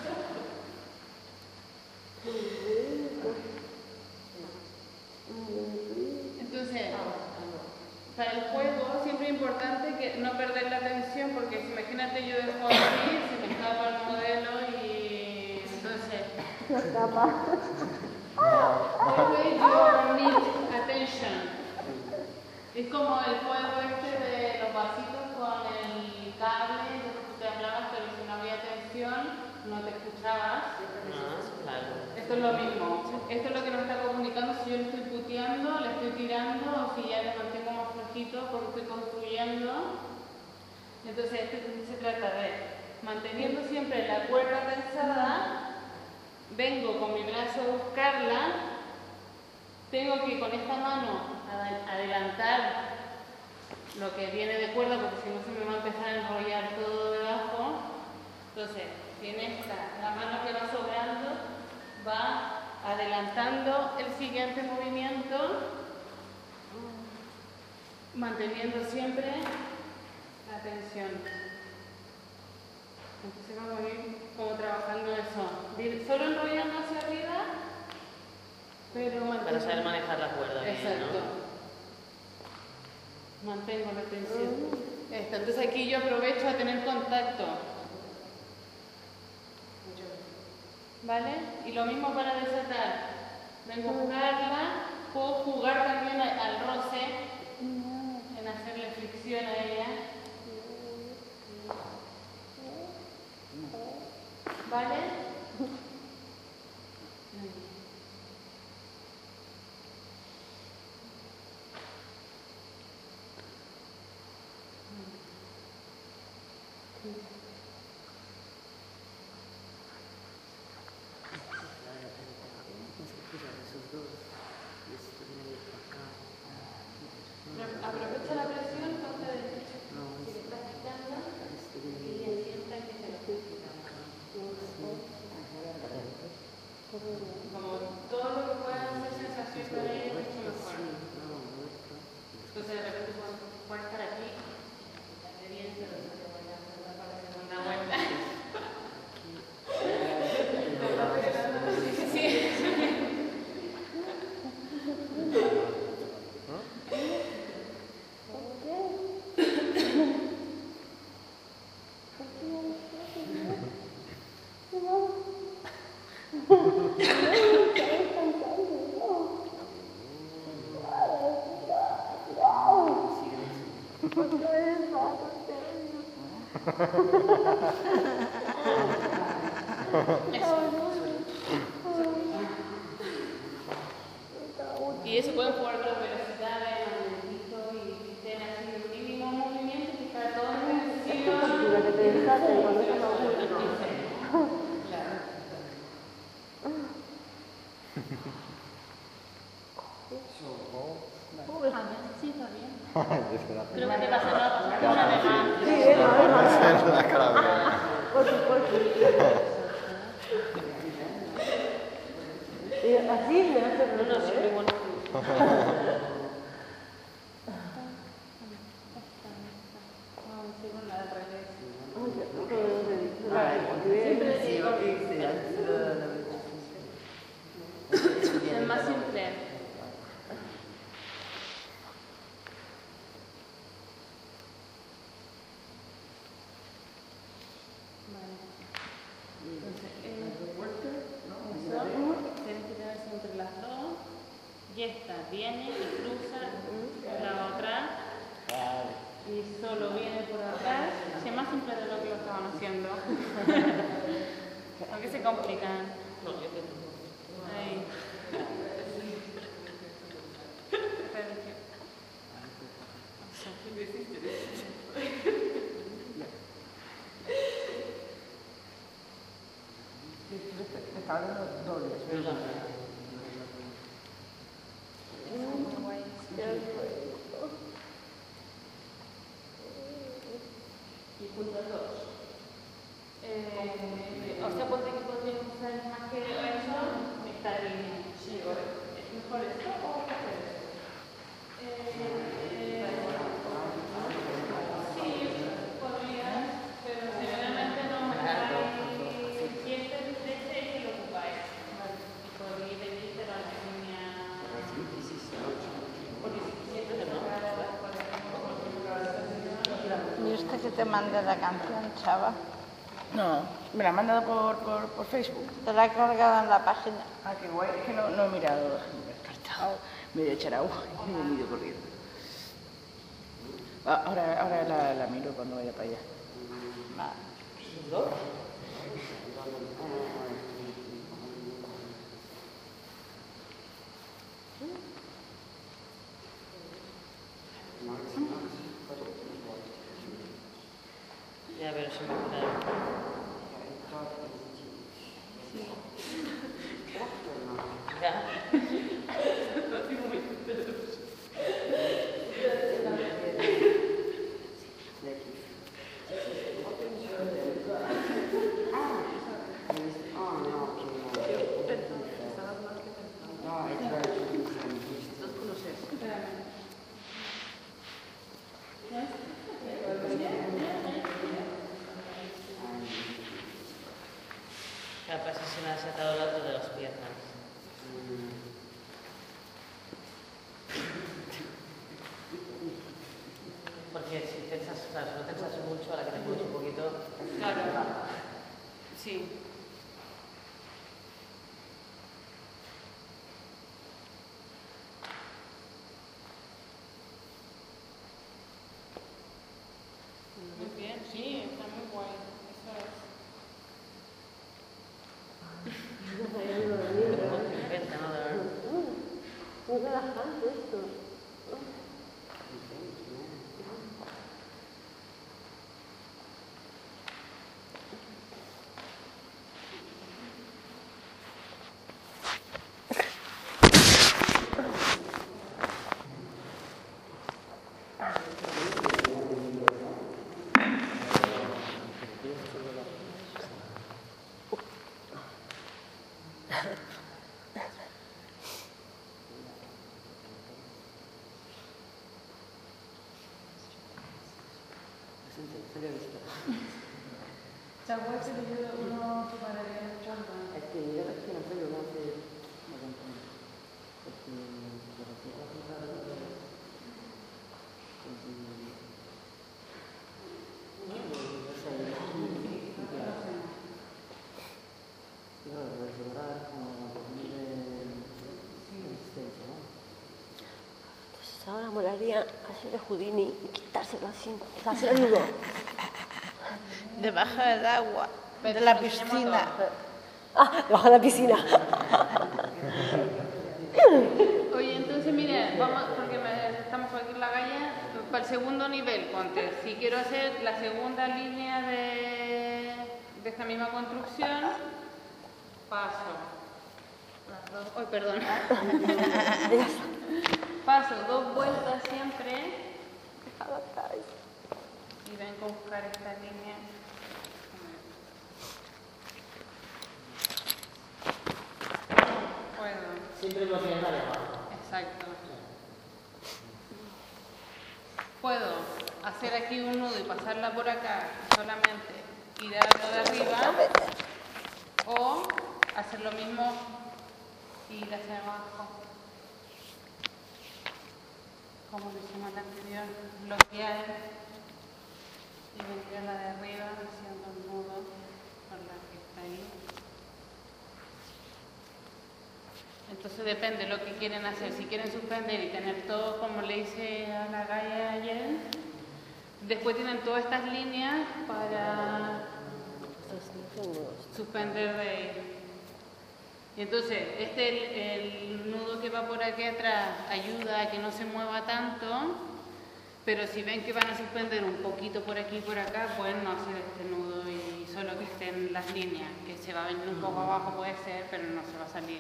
Entonces, para el juego siempre es importante que no perder la atención, porque si imagínate yo dejo así, se me escapa el modelo y entonces... No escapa. Always you need attention. Es como el juego este de los vasitos con el cable, tú te hablabas, pero si no había atención, no te escuchabas. Ah, claro. Esto es lo mismo. Esto es lo que nos está comunicando si yo le estoy puteando, le estoy tirando o si ya le mantengo más flojito porque estoy construyendo. Entonces, esto se trata de manteniendo siempre la cuerda tensada, vengo con mi brazo a buscarla, tengo que con esta mano adelantar lo que viene de cuerda porque si no se me va a empezar a enrollar todo debajo. Entonces, si en esta, la mano que va sobrando va adelantando el siguiente movimiento, manteniendo siempre la tensión. Entonces vamos a ir como trabajando eso, solo enrollando hacia arriba, pero manteniendo... Para saber manejar la cuerda bien, Exacto. ¿no? Mantengo la tensión. Esta. Entonces aquí yo aprovecho a tener contacto. ¿Vale? Y lo mismo para desatar. Vengo a buscarla, puedo jugar también al roce, en hacerle fricción a ella. ¿Vale? Aprovecha la presión, ponte derecho. Si le estás quitando, y sienta que se lo está quitando. Como Y eso pueden jugar con velocidades, lentito y estén así un mínimo movimiento y está todo en sesión. La que te desate cuando estás a Sí, está bien. Creo que te pasa nada, una vez más. Sí, es más. Es la cara de... Por supuesto. Y así me hace No, no, siempre igual. Es más simple. Entre las dos y esta viene y cruza la otra y solo viene por atrás. Es más simple de lo que lo estaban haciendo. Aunque se complican. Ahí. Está hablando dobles. Y punto dos. Eh, o sea, podría que podría usar más que eso, está bien. Sí, ¿es mejor esto o mejor esto? Eh, sí, podrías, pero generalmente no hay siete de seis que lo ocupáis. Y podría pedirte la línea. Porque siempre te tocará las cosas. ¿Y usted que te manda la canción, Chava? No, me la han mandado por, por, por Facebook. ¿Te la he colgado en la página? Ah, qué guay, es que no, no he mirado. Me voy a echar agua y me he ido corriendo. Ah, ahora ahora la, la miro cuando vaya para allá. Vale. Ya, pero se me ha quedado. Ya. Capaz que se me ha desatado el otro de las piernas. Porque si tensas, o sea, si no tensas mucho, a la que te mucho un poquito. Claro. Sí. Muy bien, sí, está muy guay. Eso es. Venta, ¿no? De verdad. Muy relajante esto. Chagua se le dio uno para el chamba. Es que yo es que no sé lo que hace la campaña. Porque lo que se hace es la Ahora molaría hacerle Houdini y quitárselo así, hacer el nudo. Debajo del agua, de la piscina. Ah, debajo de la piscina. Oye, entonces mire, vamos, porque me, estamos aquí en la calle, para el segundo nivel, ponte, si quiero hacer la segunda línea de, de esta misma construcción, paso, las dos, oh, perdón, paso dos vueltas siempre y vengo a buscar esta línea. Puedo. Siempre lo tienes de abajo. Exacto. Puedo hacer aquí un nudo y pasarla por acá, solamente tirarlo de arriba, o hacer lo mismo y ir hacia abajo. Como lo hicimos en la anterior, bloquear y venir a la de arriba haciendo un nudo con la que está ahí. Entonces depende de lo que quieren hacer. Si quieren suspender y tener todo como le hice a la Gaia ayer, después tienen todas estas líneas para suspender de ahí. Y entonces este el, el nudo que va por aquí atrás ayuda a que no se mueva tanto, pero si ven que van a suspender un poquito por aquí y por acá, pueden no hacer este nudo y solo que estén las líneas, que se va a venir un poco abajo puede ser, pero no se va a salir.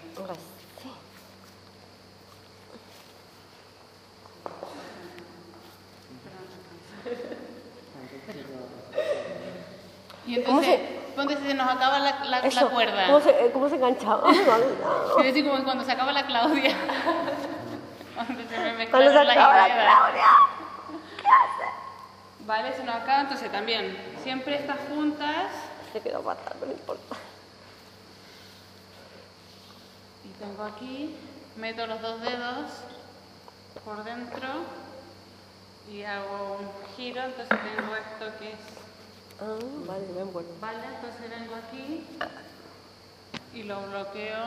Y entonces, ponte si se nos acaba la, la, la cuerda. ¿Cómo se, cómo se enganchaba? Es decir, como cuando se acaba la Claudia. Cuando se me mezclaron Cuando se las acaba la ideas. Claudia. ¿Qué hace? Vale, se nos acaba, entonces también, siempre estas juntas. Se quedó fatal, pero no importa. Y tengo aquí, meto los dos dedos por dentro y hago un giro, entonces tengo esto que es... Ah, vale, me envuelvo. Vale, entonces vengo aquí y lo bloqueo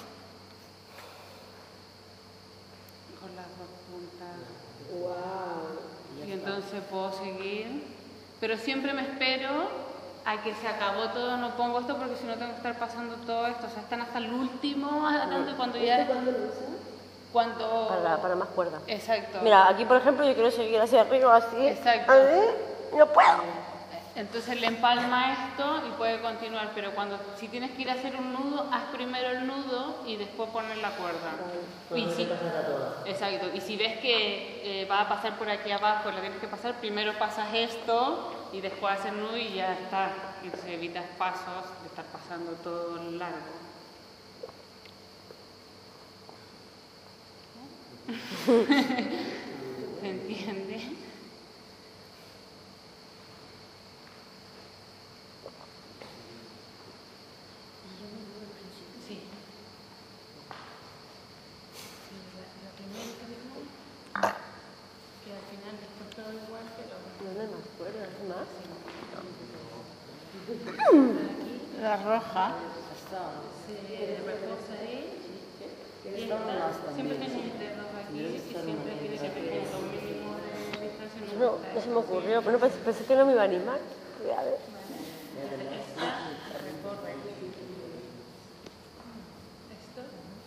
con las dos puntas. Wow. Y entonces puedo seguir, pero siempre me espero a que se acabó todo, no pongo esto porque si no tengo que estar pasando todo esto, o sea, están hasta el último, y cuando ya... ¿Cuándo lo usas? Cuando... Para, para más cuerda. Exacto. Mira, aquí por ejemplo yo quiero seguir hacia arriba así. Exacto. Así, no puedo. Entonces le empalma esto y puede continuar, pero cuando si tienes que ir a hacer un nudo, haz primero el nudo y después poner la cuerda. Vale. Y si, exacto. Y si ves que eh, va a pasar por aquí abajo, la tienes que pasar, primero pasas esto y después haces el nudo y ya está. Entonces evitas pasos de estar pasando todo largo. ¿Se entiende? La roja. Se reposa ahí. Y esta, siempre tienes dedos aquí y siempre tiene que tener lo mínimo de distancia. No, no se me ocurrió, pero pensé, pensé que no me iba a animar. A ver. Esta recorre esto.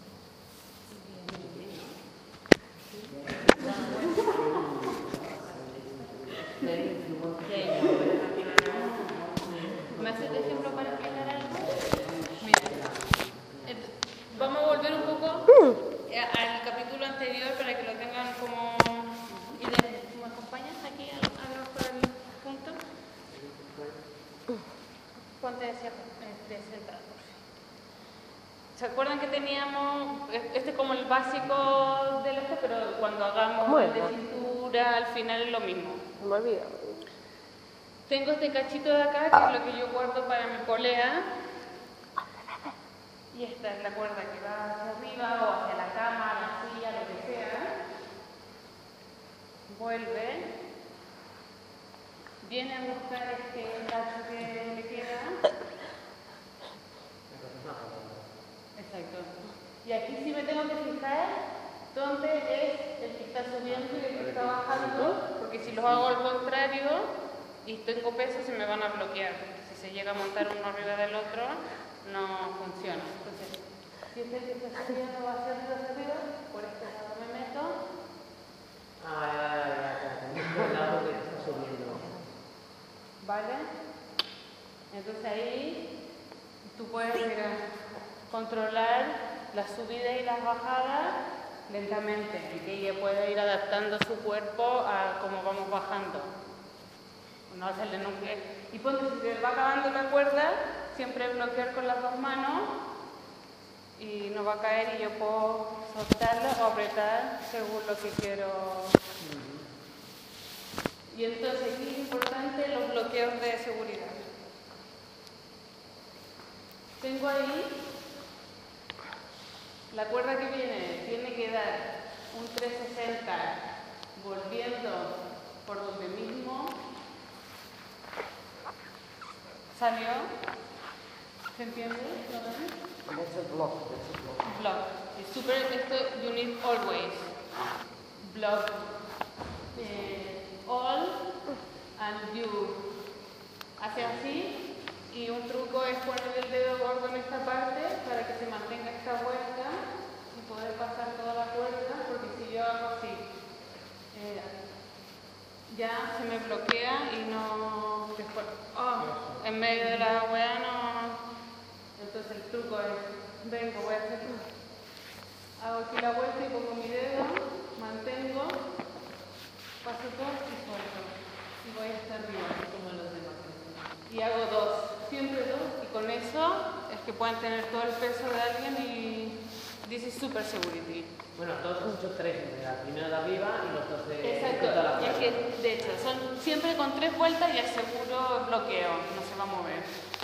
¿Me haces de ejemplo para explicar algo? Mira, vamos a volver un poco al capítulo anterior para que lo tengan como... ¿Me acompañas aquí a, a los por el punto? Ponte hacia este, sentado. ¿Se acuerdan que teníamos, este es como el básico del este, pero cuando hagamos el de cintura, al final es lo mismo? No me olvido. Tengo este cachito de acá, que es lo que yo guardo para mi polea. Y esta es la cuerda que va hacia arriba o hacia la cama, la silla, lo que sea. Vuelve. Viene a buscar este cacho que le queda. Exacto. Y aquí sí me tengo que fijar dónde es el que está subiendo y el que está bajando, porque si los hago al contrario y tengo peso se me van a bloquear. se llega a montar uno arriba del otro, no funciona. Entonces, si este que está subiendo va hacia arriba, hacia arriba, por este lado me meto. Ah, ya, ya, ya, ya. El lado que está subiendo. ¿Vale? Entonces ahí tú puedes mira, controlar la subida y las bajadas lentamente, y que ella pueda ir adaptando su cuerpo a cómo vamos bajando. No hacerle nunca. Y ponte, si se va acabando la cuerda, siempre bloquear con las dos manos y no va a caer y yo puedo soltarla o apretar según lo que quiero. Y entonces aquí es importante los bloqueos de seguridad. Tengo ahí la cuerda que viene, tiene que dar un trescientos sesenta volviendo por donde mismo salió. ¿Se entiende? That's a block, that's a block. Block. Es súper, esto you need always. Block. Eh, all and you. Hace así. Y un truco es poner el dedo gordo en esta parte para que se mantenga esta vuelta y poder pasar toda la cuerda, porque si yo hago así, eh, ya se me bloquea y no después, oh, en medio de la hueá no. Entonces el truco es, vengo, voy a hacer, hago aquí la vuelta y pongo mi dedo, mantengo, paso dos y suelto y voy hasta arriba, como los demás. Y hago dos, siempre dos, y con eso es que pueden tener todo el peso de alguien y this is super security. Bueno, todos son muchos tres, la primera de arriba y los dos de... Exacto, de la y es que de hecho son siempre con tres vueltas y aseguro bloqueo, no se va a mover.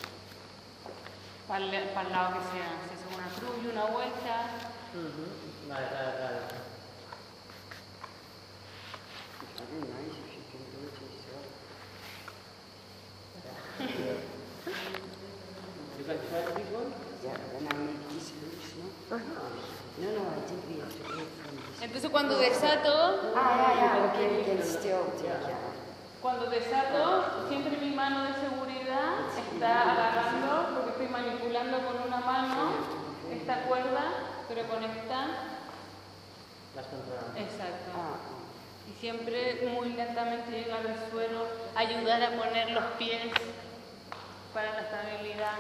Para el, para el lado que sea, si es una cruz y una vuelta. Uh-huh. Vale, vale, vale. It's very nice if you can do it yourself. You can try this one? Yeah, when I make these hoops, no? No, no, I think we have to go from this. Entonces cuando desato, Ah, yeah, yeah, okay, we can still take it. cuando desato, siempre mi mano de seguridad está agarrando, porque estoy manipulando con una mano esta cuerda, pero con esta. Las controlamos. Exacto. Ah, Y siempre muy lentamente llegar al suelo, ayudar a poner los pies para la estabilidad.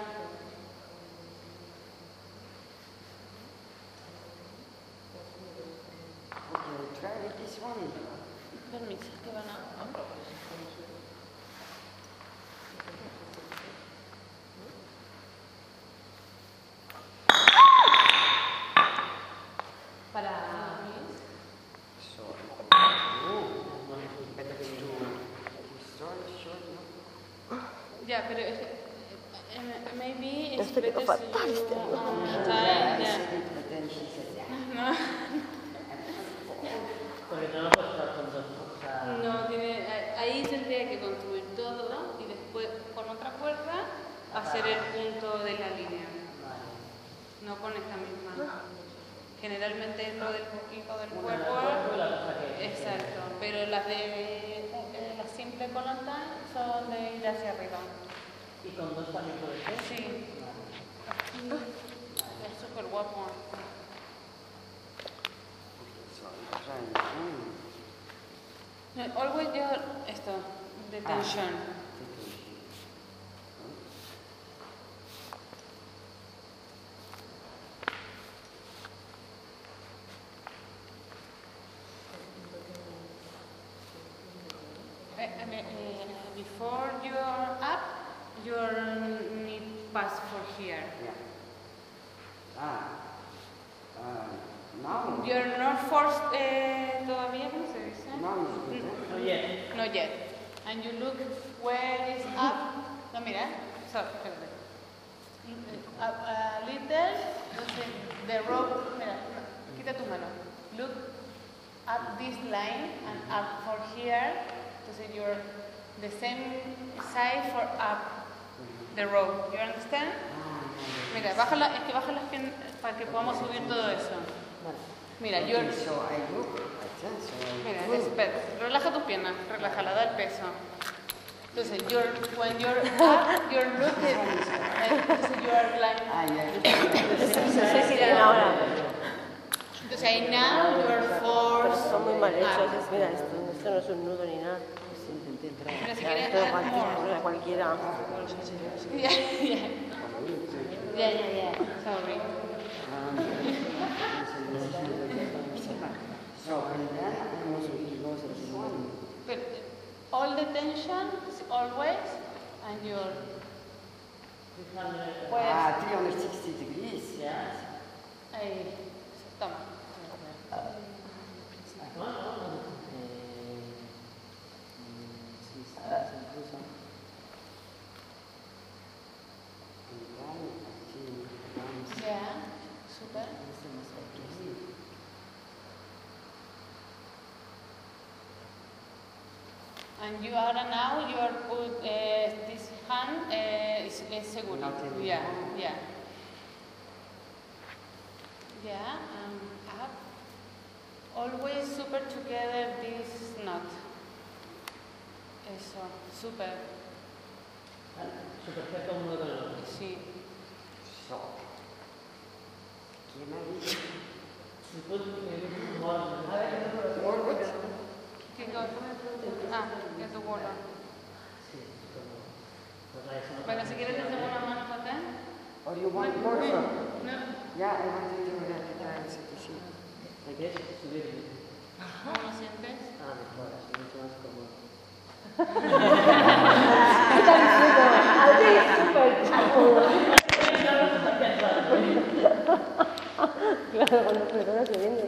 okay, try with this one. Permiso, que van a... Para... So, oh, better to start short, no? Ya, pero es, eh, maybe it's Este better quedó si fantástico. you, um, Yeah, try, I yeah. said it, but then she said, yeah. No, Porque no lo puedes estar con dos, o sea... no, tiene, ahí tendría que construir todo y después con otra cuerda hacer el punto de la línea. No con esta misma. Generalmente es lo del poquito del cuerpo. Exacto, pero las de eh, las simples colontas son de ir hacia arriba. ¿Y con dos también puede ser? Sí. Es súper guapo. So I'm trying this one. No, always your, esto, de tensión. Uh, I mean, uh, before you're up, your need pass for here. Yeah. Ah. Uh, now. You're not forced uh, todavía, ¿cómo se dice? Now is good, eh? Oye, Not yet. And you look where is up. No, mira. Sorry, espérate. Up a little. Entonces, the rope. Mira, quita tu mano. Look up this line and up for here. Entonces, you're the same side for up the rope. You understand? Mira, baja la, es que baja las piernas para que podamos subir todo eso. Mira, yo... Okay, so I look like that, so I Mira, pull. espera, relaja tus piernas, relájala, da el peso. Entonces, you're, when you're up, you're looking, entonces you are like, Ah, ya. No sé si tiene ahora. entonces ahí now you're forced. Son muy mal hechos. Es- Mira, esto, esto no es un nudo ni nada. Pero si Mira, quieres esto de add cualquiera, more. de cualquiera. Yeah, yeah. Yeah, yeah, yeah. Sorry. So, and then I also it goes at one. But all the tension is always, and you're. Pues, Ah, three hundred sixty degrees. ahí, toma. Yeah, super. And you are now, you are put uh, this hand uh, is, is seguro. Yeah, yeah. Yeah, um, up. Always super together this knot. Eso, super. Super cerca uno con el otro. Sí. So, ¿qué me ha dicho? ¿Qué cosa? Ah, es tu bola. Bueno, si quieres te hacemos una mano para acá. Or you want more? So? No. Yeah, I want to do that at times at the sheet. ¿Hay que subir? ¿Cómo lo sientes? Ah, mejor, así mucho más cómodo. Claro, cuando personas subiendo.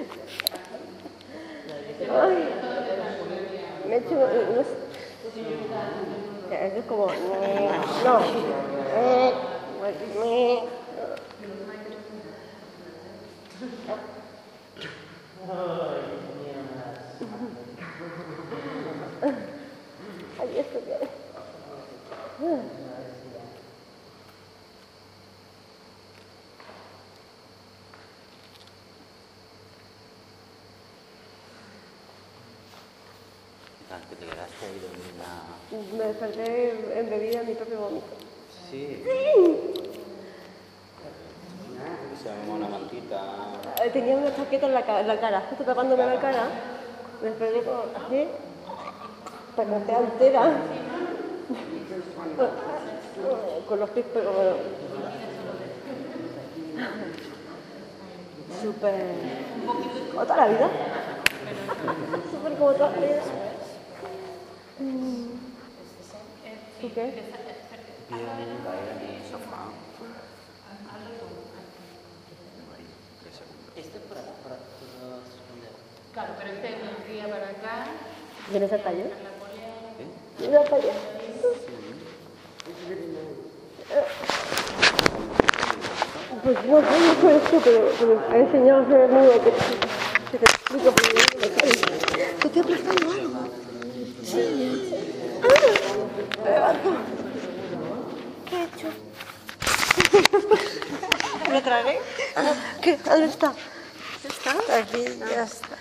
Ay, me he hecho unos... Eso es como... No. Ay, esto que... Que te quedaste ahí dormida. Me desperté embebida en mi propio vómito. Sí. ¡Sí! Se llama una mantita. Eh, Tenía una chaqueta en la, ca- en la cara, justo tapándome la cara. Me desperté como así, pegotea entera. Con los pies, pero bueno. Súper. Como toda la vida. Súper como toda la vida. Mm. ¿Tú qué? Bien, en el sofá. Este por acá, por acá, por los fondeos. Claro, pero este vendría para acá. ¿Vienes al taller? La polea. ¿Vienes al taller? Pues no sé, no fue esto, pero, pero me ha enseñado a hacer el nudo que, que te explico porque yo no me sale. ¿Te estoy aplastando algo? Sí. ¡Ah! Me levanto. ¿Qué he hecho? ¿Me tragué? ¿Qué? ¿Dónde está? ¿Está? Aquí, ya está.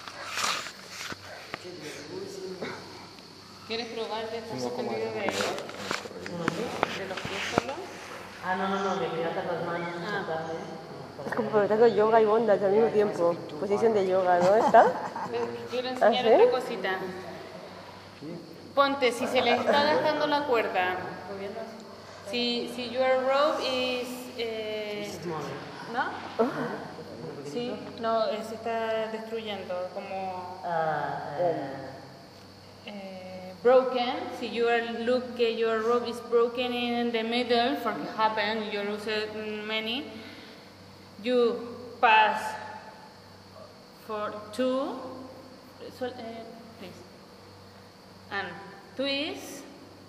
¿Quieres probar de estos suspendidos de, de los pies solo? Ah, no, no, no, que quería hacer las manos y Ah. soltarme. Es como practicando yoga y bondage al mismo tiempo. Posición de yoga, ¿no? ¿Está? Quiero enseñar ¿Ah, sí? otra cosita. Ponte, si se le está gastando la cuerda, si, si your rope is... Eh, ¿no? Sí, no, eh, se está destruyendo, como... Ah, eh, eh, broken. Si you are look que your rope is broken in the middle, for it happen, you use it many, you pass for two, so, uh, please, and twist,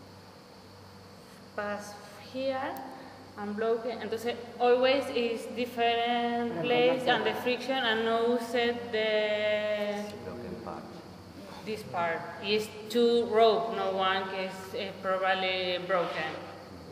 pass here, and broken. Entonces, always is different place and the friction, and no set the Broken part. this part is two rope, no one is uh, probably broken.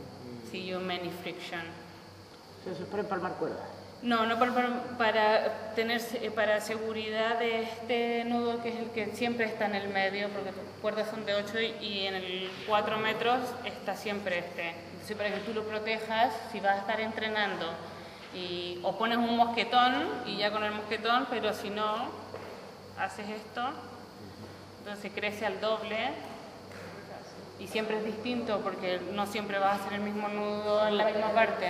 See you many friction. se supone palmar cuerda. No, no para, para, tener para seguridad de este nudo, que es el que siempre está en el medio, porque tus cuerdas son de ocho y, y en el cuatro metros está siempre este. Entonces, para que tú lo protejas, si vas a estar entrenando, y, o pones un mosquetón y ya con el mosquetón, pero si no, haces esto, entonces crece al doble. Y siempre es distinto porque no siempre vas a hacer el mismo nudo en la misma parte.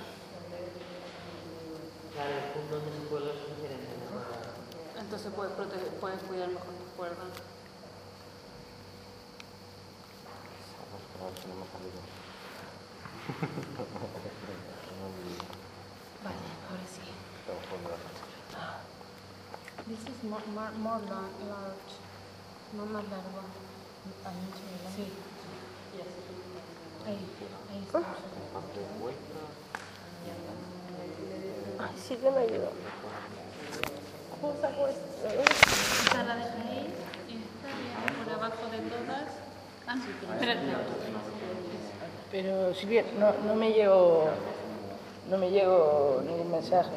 Claro, el punto donde se cuelga es diferente. Entonces puedes, proteger, puedes cuidar mejor tus cuerdas. Vale, ahora sí. This is more, more, more large, no más largo. Sí. Ahí, ahí está. Ay, sí que me ayudó. ¿Cómo saco esto? Esta la dejo ahí y esta viene por abajo de todas. Ah, sí, espérate. Pero Silvia, no, no me llegó, no me llegó ningún mensaje.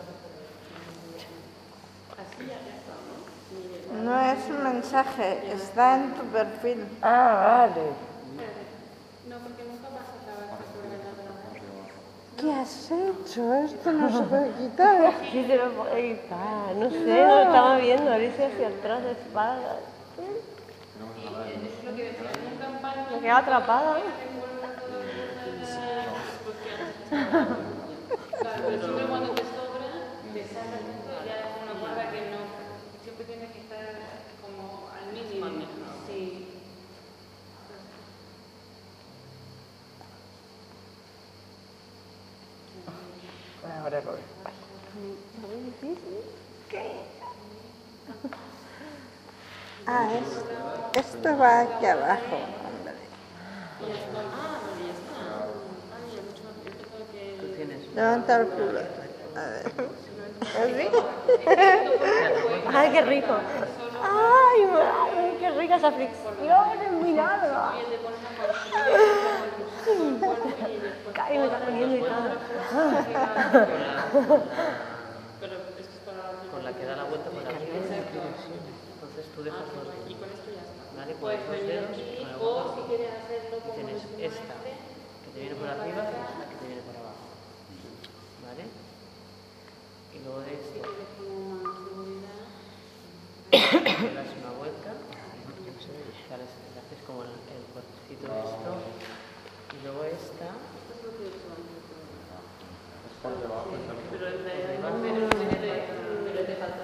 No es un mensaje, está en tu perfil. Ah, vale. No, porque nunca vas a trabajar sobre la ¿Qué has hecho? Esto no se puede quitar. Sí se lo puede quitar. No sé, lo estaba viendo, Alicia hacia atrás de espalda. Me quedaba atrapada. Claro, pero siempre cuando te sobra, te sacas esto y ya es una cuerda que no, siempre tienes que estar como al mínimo. Sí. Ahora lo veo. Ah, es, esto va aquí abajo. Ándale. Tú tienes. Levanta el culo. A ver. ¿Así? Ay, qué rico. Ay, madre, qué rica esa fricción en mi nalga. Ay, me está poniendo y todo. Con la que da la vuelta por aquí. Entonces tú dejas los dedos. ¿Vale? Con los dos dedos, con el botón. Y tienes esta que te viene por arriba y esta que te viene por abajo. ¿Vale? Y luego de esto le das una vuelta, le haces como el, el cortecito de esto, y luego esta. Pero el de pero te falta.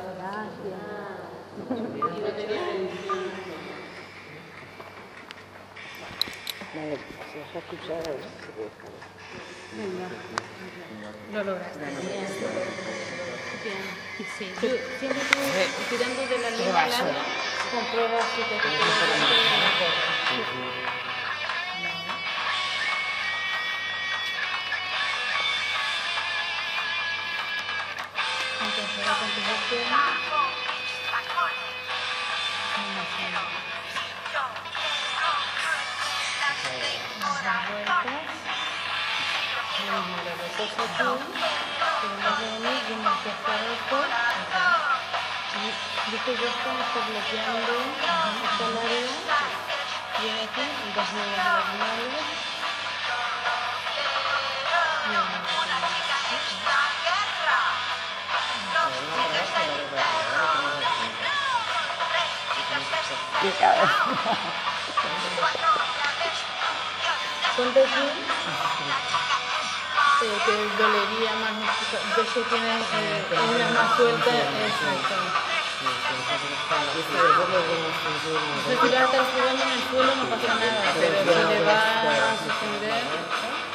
Vale, si vas a escuchar, a ver si se puede dejar. Lo lograste. Bien. Sí. Yo siempre estuve tirando de la línea larga, comprueba si te Entonces, a continuación, dice yo estoy bloqueando esta área, viene aquí, y dos nudos diagonales. Qué cabrón. Ponte aquí, eh, que dolería más, de eso tienes eh, una más suelta, exacto. Si vas a estar jugando en el suelo no pasa nada, pero si le va a suspender...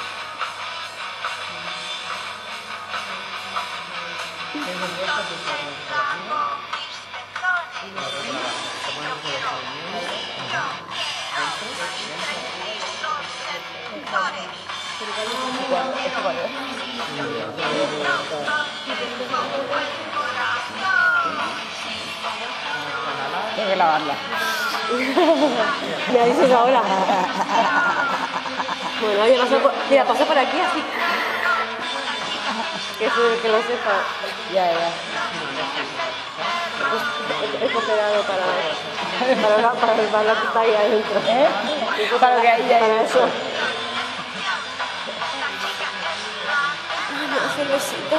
Tengo que lavarla. Ya dices ahora. Bueno, yo paso por, mira, paso por aquí así. Que, se, que lo sepa. Ya, ya. Es, es cooperado para, para, la, para, para la que está ahí adentro. ¿Eh? Para que ahí para eso. Ay, no, cervecita.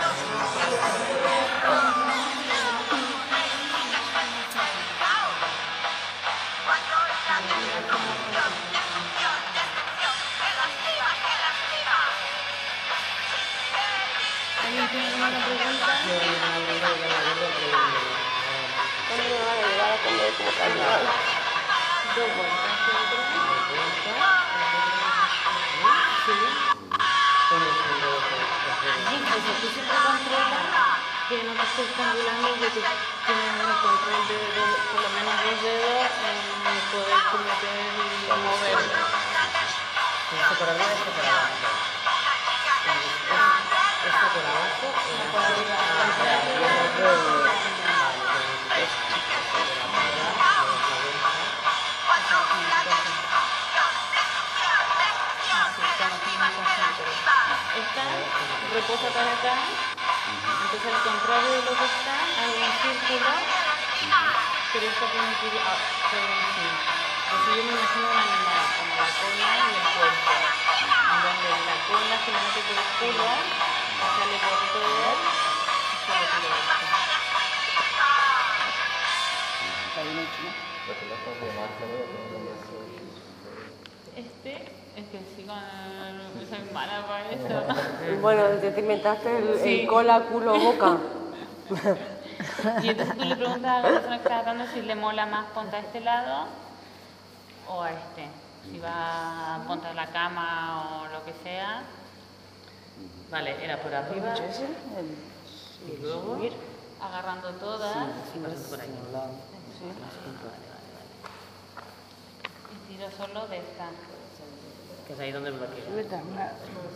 ¿Alguien tiene alguna pregunta? ¿Cuándo me van a llevar a comer como carnaval? Dos vueltas. Sí. Eso, tú siempre controlas que no te estés estrangulando, que tú tienes el control de dos, por lo menos dos dedos en poder meter y mover. Esto por arriba, esto por abajo. Esto por abajo, esto por arriba. Esta reposa para acá, entonces al contrario de lo que está, hago un círculo, pero esta tiene que ir a todo encima. Entonces yo me imagino un animal, como la cola y el cuerpo, en donde la cola se le mete por el culo, sale por todo, y se le tira esto. Está bien hecho, ¿no? Este, es que sí, con el, soy mala para esto. Bueno, te, te inventaste el, Sí. el cola, culo, boca. Y entonces tú le preguntas a la persona que está tratando si le mola más ponte a este lado o a este. Si va a ponte a la cama o lo que sea. Vale, era por arriba. Y luego. Agarrando todas. Sí, pasando por ahí. Sí. Vale, vale, vale. Y tiro solo de esta. Que es ahí donde bloquea. Verdad, una-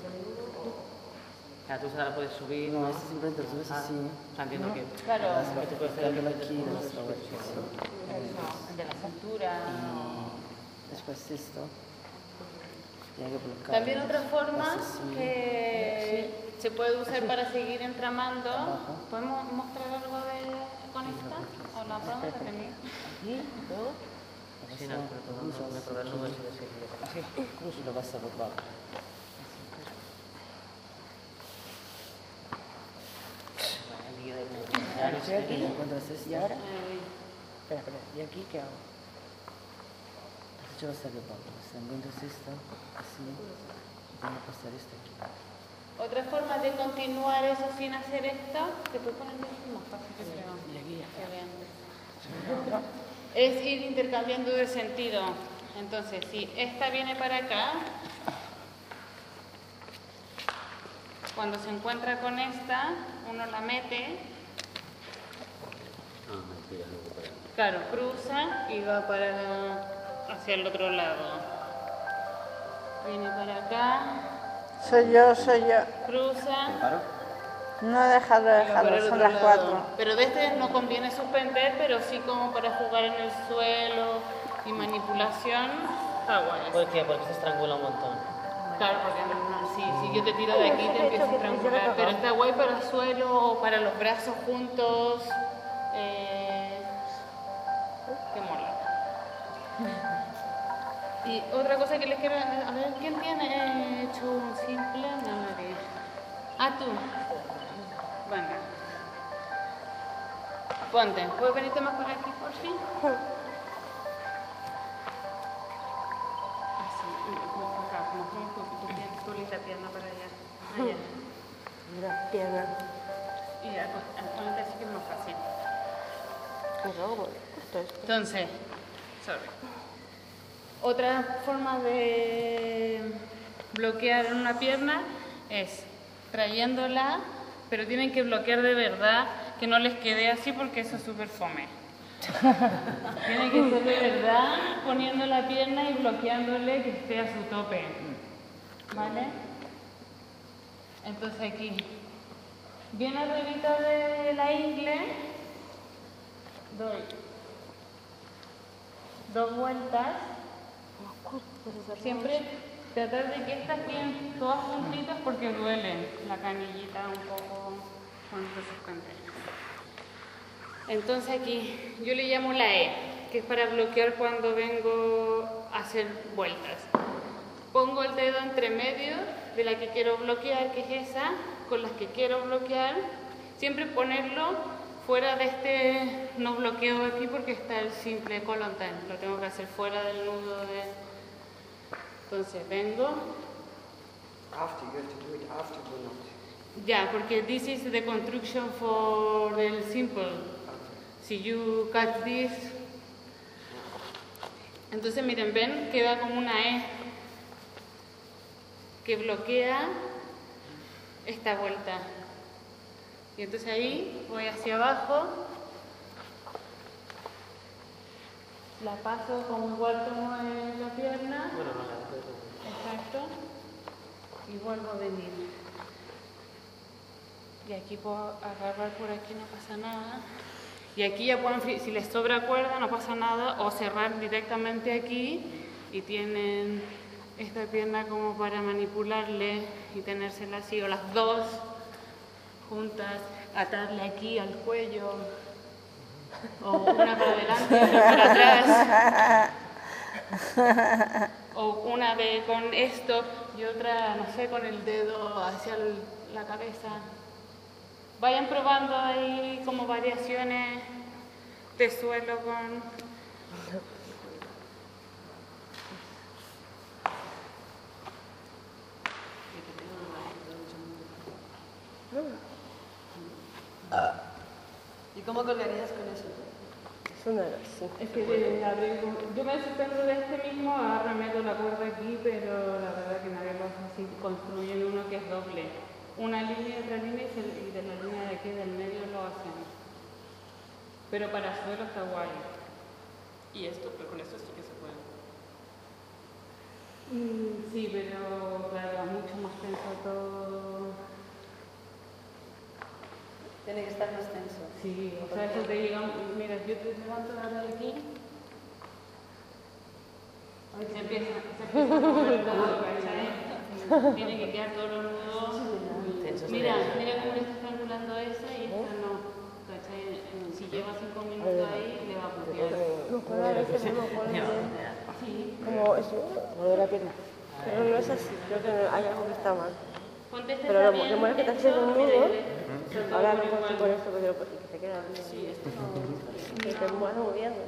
Claro, tú se la puedes subir. No, este simplemente lo subes Ah, así. o sea, entiendo que. Claro, que tú puedes hacer Dándolo el aquí, aquí. lo otro aquí, sí. el de la cintura. Y después esto. Y hay que bloquear. También otra forma Haces así. que se puede usar para seguir entramando. ¿Podemos mostrar algo de, con esta? ¿O la podemos hacer? Aquí, todo. Sí, no, pero todo no me probé el número si decirlo. Así, cruz y lo vas a robar. Estoy aquí, encuentras esto. ¿Y ahora? Espera, espera. ¿Y aquí qué hago? Has hecho hasta que abajo. O sea, encuentras esto, así. Y tengo que pasar esto aquí. Otra forma de continuar eso sin hacer esto, que tú pones más fácil que creo. Y aquí ya. Que vean. Es ir intercambiando de sentido. Entonces, si esta viene para acá, cuando se encuentra con esta, uno la mete, Ah, mentira, luego para. claro, cruza y va para hacia el otro lado. Viene para acá, Soy yo, soy yo. cruza. ¿Paro? No dejarlo, y va para el dejarlo, son otro las lado. cuatro. Pero de este no conviene suspender, pero sí como para jugar en el suelo y manipulación, está guay. ¿Por qué? Porque se estrangula un montón. Claro, porque no, si, si yo te tiro de aquí te empiezo a estrangular, pero está guay para el suelo o para los brazos juntos. Eh, que mola. Y otra cosa que les quiero... A ver, ¿quién tiene hecho un simple? No, nadie. Ah, tú. Venga. Ponte. ¿Puedes venirte más por aquí, por fin? Así, como acá, como como tu, tu, pierna, tu linda pierna para allá. Allá. Mira, pierna. Y ya, pues, ponete así que es más fácil. Qué robo. Esto es. Entonces, sorry. Otra forma de bloquear en una pierna es trayéndola, pero tienen que bloquear de verdad, que no les quede así porque eso es súper fome. Tiene que ser de verdad poniendo la pierna y bloqueándole que esté a su tope. ¿Vale? Entonces aquí, bien arribita de la ingle, doy dos vueltas. Siempre tratar de que estas queden todas juntitas porque duele la canillita un poco. con otros subcontainers. Entonces aquí yo le llamo la E, que es para bloquear cuando vengo a hacer vueltas. Pongo el dedo entre medio de la que quiero bloquear, que es esa, con las que quiero bloquear. Siempre ponerlo fuera de este no bloqueo aquí porque está el simple colon time. Lo tengo que hacer fuera del nudo de... Entonces vengo... After, you have to do it after the knot. Ya, porque this is the construction for el simple. Si you cut this... Entonces miren, ven, queda como una E que bloquea esta vuelta. Y entonces ahí voy hacia abajo, la paso como igual como en la pierna, exacto, y vuelvo a venir. Y aquí puedo agarrar por aquí, no pasa nada. Y aquí ya pueden, si les sobra cuerda, no pasa nada, o cerrar directamente aquí y tienen esta pierna como para manipularle y tenérsela así, o las dos juntas, atarle aquí al cuello, o una para adelante y otra para atrás, o una de con esto y otra, no sé, con el dedo hacia el, la cabeza. Vayan probando ahí como variaciones de suelo con... ¿Y cómo colgarías con eso? Eso no era así. Es que de, abrir, yo me suspendo de este mismo, ahora meto la cuerda aquí, pero la verdad que nadie lo hace así, construyen uno que es doble. Una línea y otra línea y, se, y de la línea de aquí del medio lo hacen. Pero para suelo está guay. Y esto, pero con esto sí que se puede. Mm, sí, pero claro, mucho más tenso todo. Tiene que estar más tenso. Sí, o sea, eso te diga, mira, yo te levanto ahora de aquí. Se empieza, se empieza a mover todo, ¿cachai? Tiene que quedar todo los nudos. Mira, mira cómo le está estrangulando esa y esta no, ¿cachai? Si lleva cinco minutos ahí, le va a putear. No puedo a veces no me acuerdo bien. Sí. Como eso, mover la pierna. Pero no es así, creo que no- hay algo que está mal. Ponte este Pero lo está que bien mola es que te haces hecho, un mira, nudo. sobre todo Ahora por no puedo igual. por eso, porque lo- y que te queda bien. Sí, esto no. Y te mueves moviendo.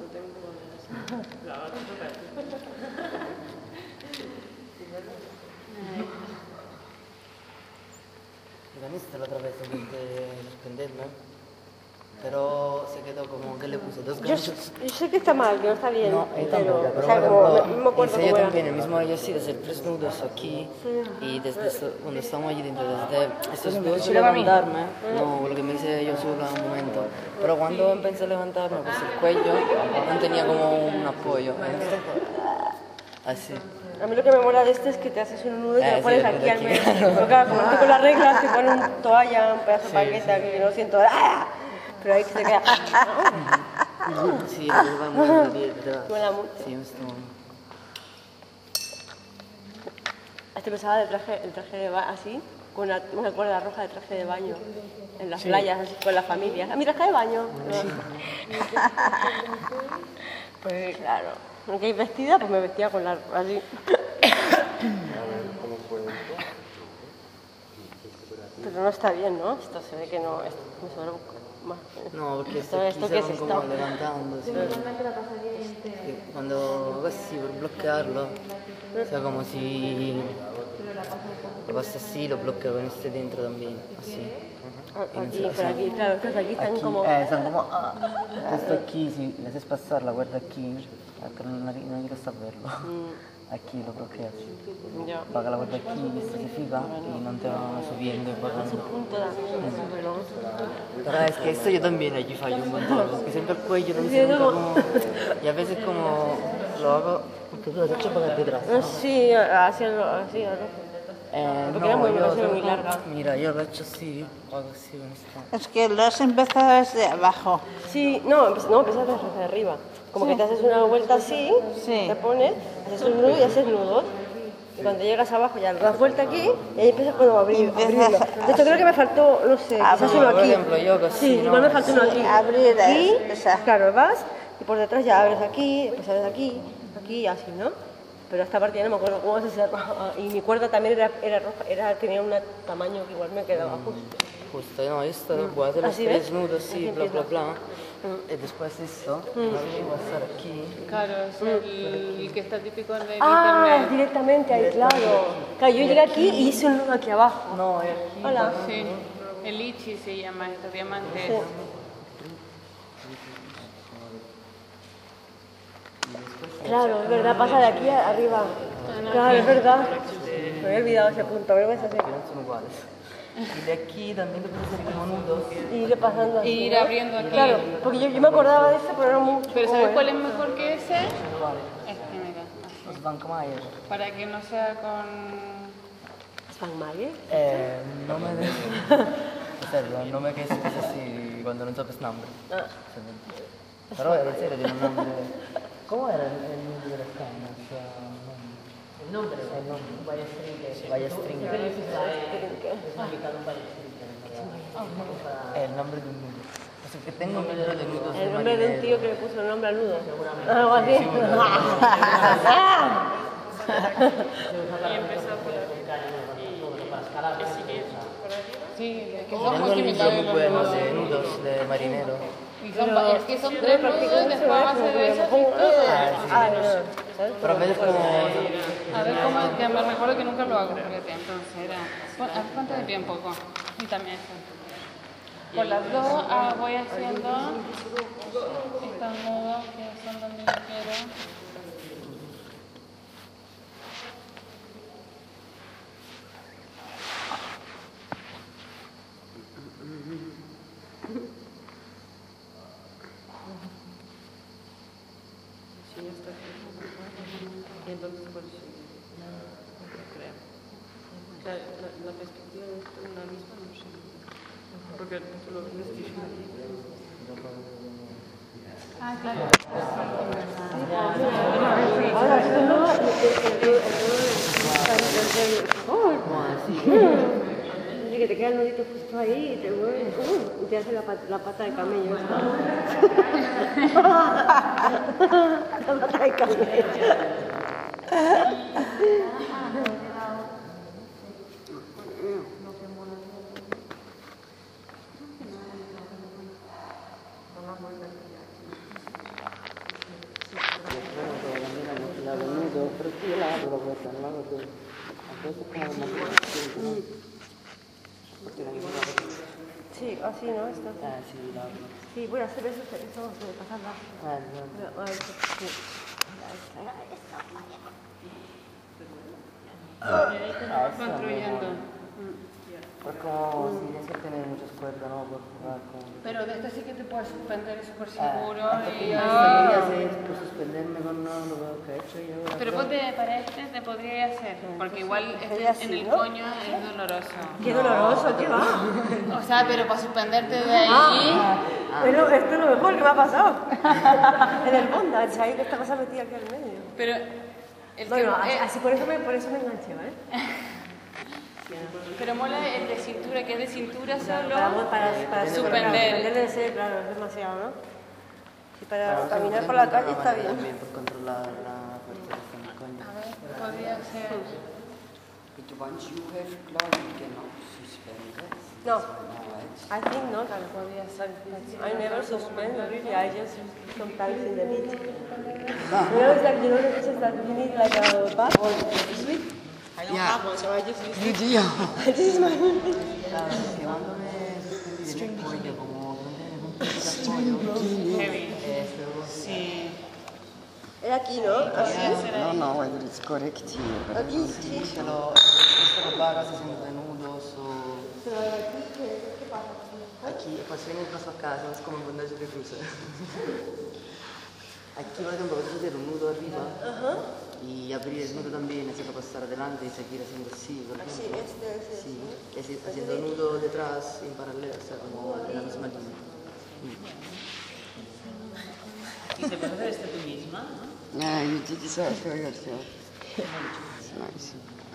Organista la otra vez en vez de suspenderme, pero se quedó como que le puse dos Yo, ganchos. yo sé que está mal, que no está bien. No, yo pero, tampoco, pero o sea, por como, ejemplo, no me acuerdo hice yo cómo era. también el mismo rollo así, de hacer tres nudos aquí, y desde eso, cuando estábamos allí dentro, desde estos dos levantarme, no, lo que me hice yo solo en un momento, pero cuando empecé a levantarme, pues el cuello no tenía como un apoyo, así. A mí lo que me mola de este es que te haces un nudo y te Ah, lo sí, pones lo aquí pones al aquí, medio. claro. Pero claro, como estoy con las reglas, te ponen una toalla, un pedazo de Sí, paqueta sí. que no siento. ¡Ah! Pero ahí que se queda. Sí, lo que va muy bien detrás. Mola mucho. Sí, me está muy... Este pensaba del traje, el traje de baño así, con una, una cuerda roja de traje de baño, en las Sí. playas, así, con la familia. ¡Ah, mi traje de baño! Pues claro, aunque hay vestida, pues me vestía con la así. Pero no está bien, ¿no? Esto se ve que no, esto me sobra más. No, porque esto, esto, esto aquí ¿qué se es van esto? como levantando, así. Que cuando hago así por bloquearlo, o sea, como si lo paso así, lo bloqueo con este dentro también, así. Aquí, por aquí, claro, estos de aquí están Aquí, como... eh, están como... ah. Esto aquí, si le haces pasar la cuerda aquí, acá no, no quiero saberlo. Aquí lo bloqueas. Ya. Para que la cuerda aquí se fija y no te va subiendo y bajando. punto da. Pero es que esto yo también aquí fallo un montón, porque siempre el cuello no me dice nunca como... Y a veces como lo hago, porque tú lo has hecho para detrás, ¿no? Sí, así, así, ¿no? Eh, Porque era muy- yo ha sido lo muy hago- larga. Mira, yo lo he hecho así, o hago así con esto. Es que lo has empezado desde abajo. Sí, no, empe- no, empiezas desde arriba. Como que te haces una vuelta así, te pones, haces un nudo y haces nudos. Y cuando llegas abajo ya lo das vuelta aquí y ahí empiezas como a abrir, abrirlo. De hecho creo que me faltó, no sé, quizás uno aquí. Por ejemplo, yo que Sí, igual me faltó uno aquí. Abrir, Aquí, esa. claro, vas y por detrás ya abres aquí, después abres aquí, aquí y así, ¿no? Pero esta parte ya no me acuerdo cómo se cerraba. Y mi cuerda también era, era roja, era, tenía un tamaño que igual me quedaba justo. Justo, no, esto, voy a hacer los ¿Así tres ves? nudos, sí, Así bla, bla, empieza. bla. Y después esto, voy a hacer aquí. Claro, es el, el que está típico de Ah, internet. directamente ahí, claro. Claro, yo llegué aquí y hice un nudo aquí abajo. No, es aquí. Hola. Sí, el Ichi se llama esto, diamante. Sí. Claro, es verdad, pasa de aquí a arriba. Claro, es verdad. Me había olvidado ese punto, a ver, vas a hacer. Que no son iguales. Y de aquí también te puedes hacer como nudos. Y ir pasando así. Y ir ¿no? abriendo aquí. Claro, porque yo, yo me acordaba de ese, pero no mucho. Pero ¿cómo ¿sabes era? cuál es mejor que ese? Vale. Este, mira. Los Bank Mayer. Para que no sea con... ¿Spangmayer? Eh, no me dejo. En serio, no me quedes así cuando no sabes nombre. Ah. Pero en serio tiene un nombre. ¿Cómo era el, el nombre de las cañas? El nombre. El nombre. Vaya Stringer. Vaya Stringer. El nombre de un nudo. O sea, que tengo miedo de nudos. El nombre de un tío que le puso el nombre al nudo. Algo así. Y empezó por arriba. Y sigue por arriba. Sí, es que son Tengo muy un libro similares muy los bueno nudos. de nudos de marinero. Y son, es que son tres nudos, después va a hacer eso y todo. Ah, no. Pero a veces como... A ver cómo, que me recuerdo que nunca lo hago, fíjate, entonces era... ¿cu- ¿A cuánto de tiempo? Con? Y también eso. Por las dos ah, voy haciendo estos nudos que son donde yo quiero. Sí, ya está aquí. Y entonces, pues, no, no creo. O sea, la, la perspectiva es una misma, no sé. Porque tú lo ves diciendo aquí. Ah, claro. Ahora, si no, el que te queda el nudito justo ahí y te mueves uh, y te hace la, pat la pata de camello. La pata de camello. La nudo, pero sí, la hago la vuelta, no la hago todo. A veces como más... Sí, así, ¿no? Esto. Ah, sí, la hago. Sí, voy a hacer eso, eso de pasarla. Ah, no. A ver, sí. Construyendo. Pues como si tienes que tener muchas cuerdas, ¿no? Por jugar con... Pero de esto sí que te puedes suspender súper Ah, seguro. entonces, y... podría hacer, pues, suspenderme con lo que he hecho yo. Pero ponte para este te podría hacer, porque igual este así, en el ¿no? coño es doloroso. Qué doloroso, ¿qué va? O sea, pero para suspenderte de ahí... Ah, pero esto es lo mejor que me ha pasado. En el bondage, ahí que esta cosa metida aquí al medio. Pero el Bueno, que, así, eh, así por eso me, por eso me enganché, ¿vale? pero mola el de cintura, que es de cintura solo. Para, para, para Suspender. suspender debe ser, claro, es demasiado, ¿no? Sí, para caminar por la calle está bien. También por controlar la fuerza que está en el coño. A ver, podría ser... But once you have claw, you cannot suspend it. No, Right. I think not. Claro, podría ser. I never suspend, really. I just sometimes in the beach. You know, it's like, you know, the beaches that you need like a bath or sweet. I don't have one, so I just use it. This is my one. Claro, que cuando me suspendí en el cuello, como un poquito de apoyo, Heavy. este, Sí. Es aquí, ¿no? Así. No, no, whether it's correct here. But Aquí, sí. se lo, esto lo pagas haciendo nudos o... Pero aquí, ¿qué, qué pasa? Aquí, pues vengo paso a casa, es como un bondage de cruce. Aquí, por ejemplo, puedes hacer un nudo arriba y abrir el nudo también, hacerlo pasar adelante y seguir haciendo así, por Así, ejemplo. este, este. Sí, y así, haciendo nudo detrás en paralelo, o sea, como en la misma línea. ¿Y se puede hacer esto tú misma? ¿No? yeah, you did this after yourself. That's nice.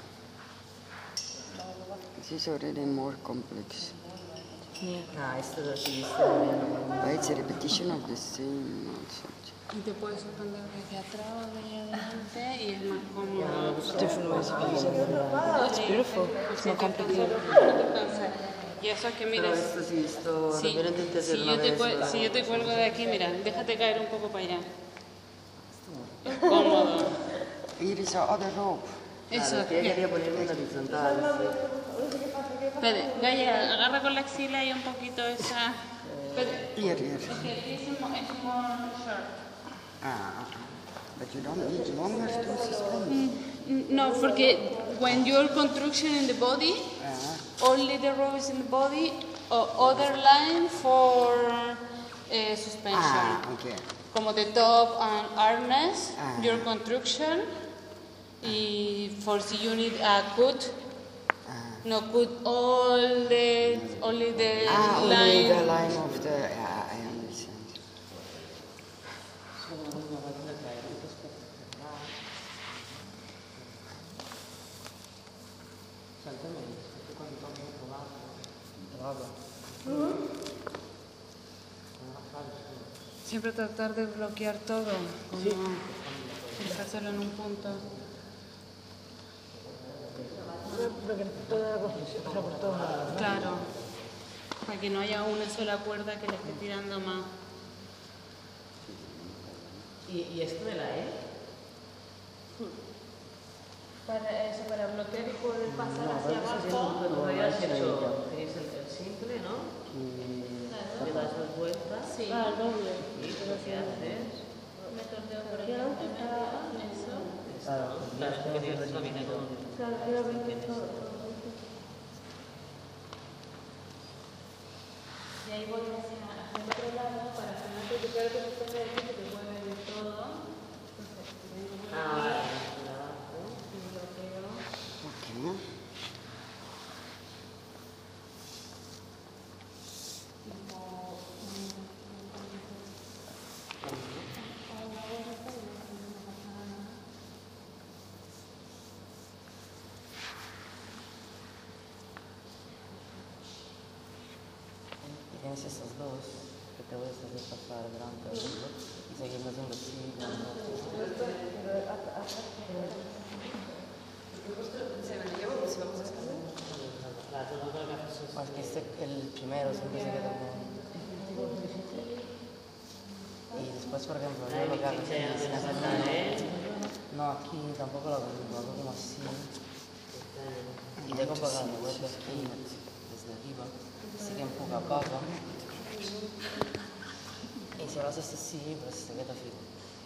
This is already more complex. Yeah. Ah, esto es así, está bien. But it's a repetition of the same concept. Y te puedes suspender desde atrás o desde adelante y es más cómodo. Yeah, there's different ways of using it. It's beautiful. It's not complicated. Y eso es que Pero miras. esto sí, esto Sí, también intenté hacer si, una yo te, vez, cue- pero- si yo te cuelgo de aquí, mira, déjate caer un poco para allá. Es cómodo. Here is our other rope. Eso, Claro, es que ella quería ponerme una horizontal. Espera, Gaia, agarra con la axila y un poquito esa. Espera. Here, here. Es que es more, es more short. Ah, but you don't need longer to suspend. Mm, No, porque when your construction in the body, Ah, only the rope is in the body, or other line for uh, suspension. ah, okay. Como the top and harness, Ah. your construction, y for si you need a cut, no cut all the, only the Ah, only line. the line of the. Yeah, I understand. Siempre tratar de bloquear todo, como dejárselo en un punto. Claro, para que no haya una sola cuerda que le esté tirando más. ¿Y, y esto de la E? Para eso, para bloquear y poder pasar hacia Como abajo. habías hecho, tenéis el, el simple, ¿no? Que le das dos vueltas. Sí. Ah, doble. ¿Y lo que haces? Me torteo por aquí. Eso. Claro, claro, es que eso viene con... Y ahí voy hacia, hacia el otro lado para que no te quede que no te quede que te mueve de todo. Entonces, vengo por Ah, aquí, vale, abajo. y bloqueo. Okay. Y tienes esos dos que te puedes hacer pasar delante de ellos y seguirnos haciendo así. ¿Se me lo llevo o si vamos a escalar? Más que este, el primero siempre se queda como... Y después, por ejemplo, yo lo que hago es sin hacer nada. No, aquí tampoco lo hago, lo hago como así. Y tengo para dar vueltas aquí, desde arriba. Así que empuja abajo. Y si lo haces así, pues se queda fijo.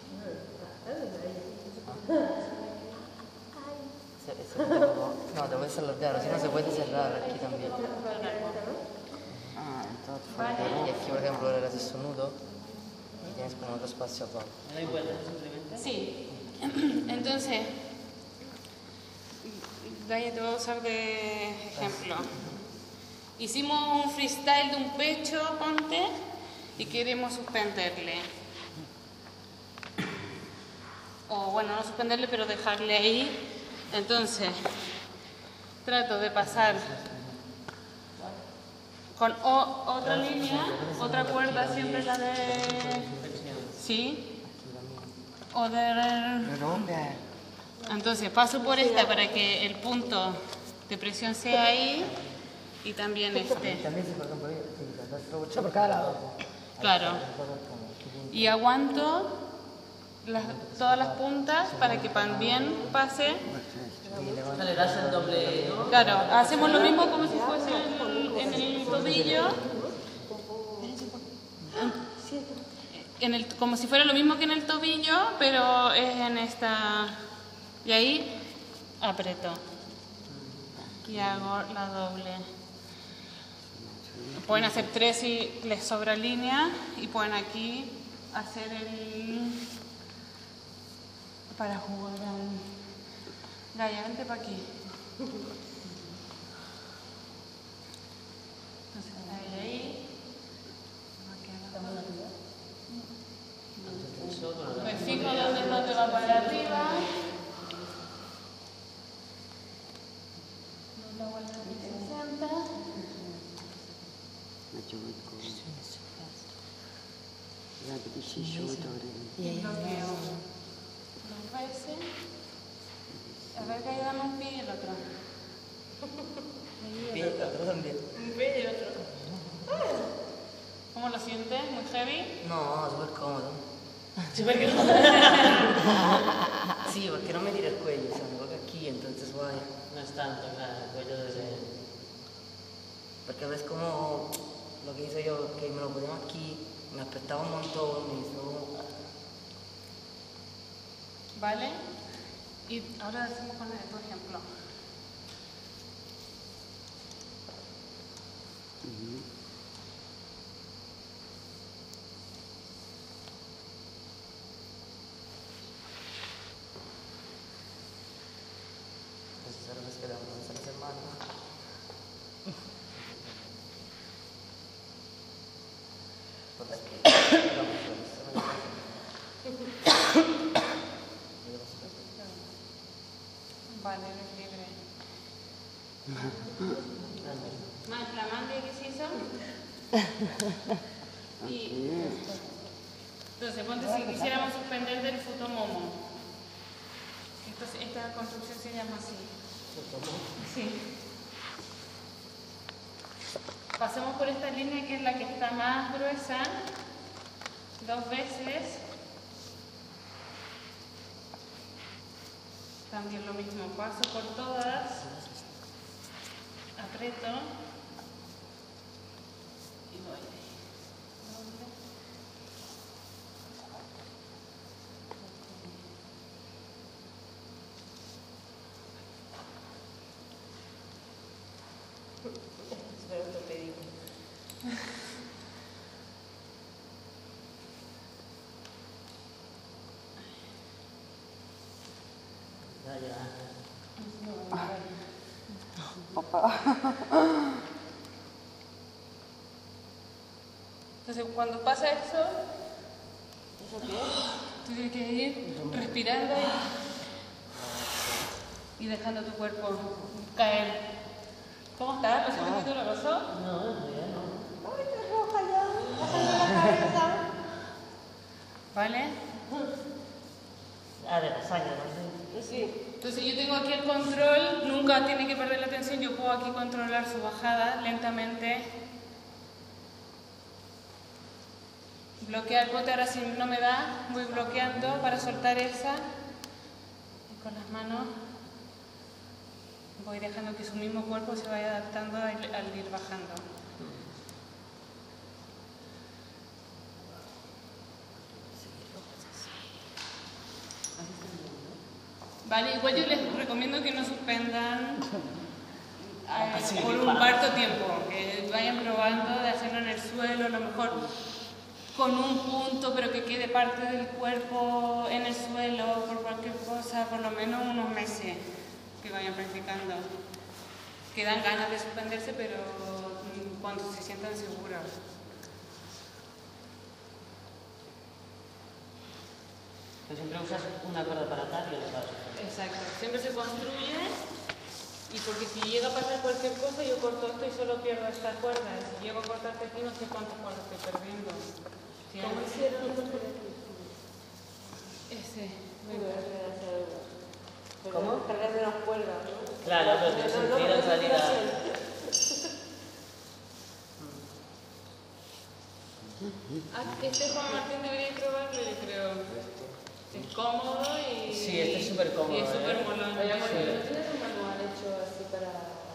Se, se queda como... No, te puedes alargar, si no se puede cerrar aquí también. Ah, entonces. Y aquí, por ejemplo, ahora haces un nudo y tienes como otro espacio abajo. ¿No hay vueltas simplemente? Sí. Entonces, Gaia, te voy a usar de ejemplo. Hicimos un freestyle de un pecho, ponte, y queremos suspenderle. O bueno, no suspenderle, pero dejarle ahí. Entonces, trato de pasar con o- otra línea, otra cuerda, siempre la de... Sí. O de... Entonces paso por esta para que el punto de presión sea ahí y también este. También si, por ejemplo, si das todo Por cada lado. Claro. Y aguanto las- todas las puntas para que también pase. Le das el doble, ¿no? Claro, hacemos lo mismo como si fuese el- en el tobillo. En el, como si fuera lo mismo que en el tobillo, pero es en esta... Y ahí aprieto. Y hago la doble. Pueden hacer tres si les sobra línea y pueden aquí hacer el... para jugar al... Gaia, vente para aquí. Entonces, ahí, ahí. Me fijo dónde no te va para arriba. Ja, dat is je schouder. Y bloqueo dos veces. A ver que ayudamos un pie y el otro. Pie, el otro también. Un pie y otro. ¿Cómo lo sientes? ¿Muy heavy? No, súper cómodo. Súper cómodo. Sí, porque no me tira el cuello, o sea, me toca aquí, entonces guay. No es tanto, claro, el cuello desde... Porque ves como lo que hice yo, que me lo ponía aquí, me apretaba un montón y hizo... ¿Vale? Y ahora decimos con tu ejemplo. Entonces ahora nos quedamos en esa semana. Pues es que... vamos a ver, Vale, eres libre. Más flamante que se hizo. Y entonces, ponte si quisiéramos suspender del futomomo. Entonces, esta construcción se llama así. Sí. Pasemos por esta línea que es la que está más gruesa. Dos veces. También lo mismo, paso por todas, aprieto y voy. Es ortopédico. Entonces, cuando pasa eso, tú tienes que ir respirando y, y dejando tu cuerpo caer. ¿Cómo estás? ¿No sientes muy doloroso? No, bien, no. ¡Ay, qué roja ya! Bájame la cabeza. ¿Vale? Ah, de la sangre, ¿no? Sí. Entonces yo tengo aquí el control, nunca tiene que perder la atención, yo puedo aquí controlar su bajada lentamente. Bloquear el bote, ahora si no me da, voy bloqueando para soltar esa. Y con las manos voy dejando que su mismo cuerpo se vaya adaptando al, al ir bajando. Vale, igual yo les recomiendo que no suspendan eh, por un harto tiempo, que vayan probando de hacerlo en el suelo, a lo mejor con un punto, pero que quede parte del cuerpo en el suelo, por cualquier cosa, por lo menos unos meses que vayan practicando. Que dan ganas de suspenderse, pero cuando se sientan seguros. Pero siempre usas una cuerda para atar y otra para suspender. Exacto, siempre se construye y porque si llega a pasar cualquier cosa yo corto esto y solo pierdo esta cuerda. Si llego a cortarte aquí no sé cuántas cuerdas estoy perdiendo. ¿Sí? ¿Cómo hicieron los Ese. ¿Cómo? Cargar de las cuerdas, ¿no? Claro, pero tiene sentido en realidad. Este Juan Martín debería probarlo, yo creo. Es cómodo y... Sí, este es súper cómodo. Y es súper ¿eh? molón. Oye, amor, Sí. ¿no tienes un manual hecho así para...?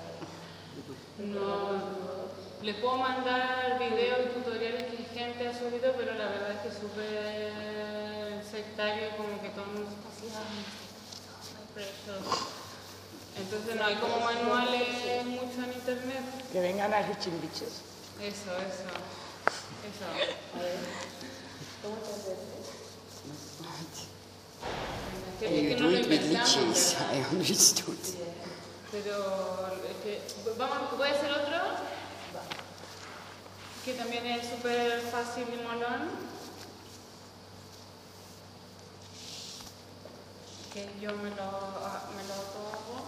No. Les puedo mandar videos y tutoriales que gente ha subido, pero la verdad es que es súper sectario, como que todo el mundo está así, ay, pero esto- Entonces no hay como manuales mucho en internet. Que vengan a Hichimbiches. Eso, eso. Eso. A ver, ¿cómo te haces? Es que, es You que do no lo it with inventamos, liches, ¿verdad? I understood. Pero es que, vamos, voy a hacer otro, que también es súper fácil y molón, que yo me lo, ah, me lo hago.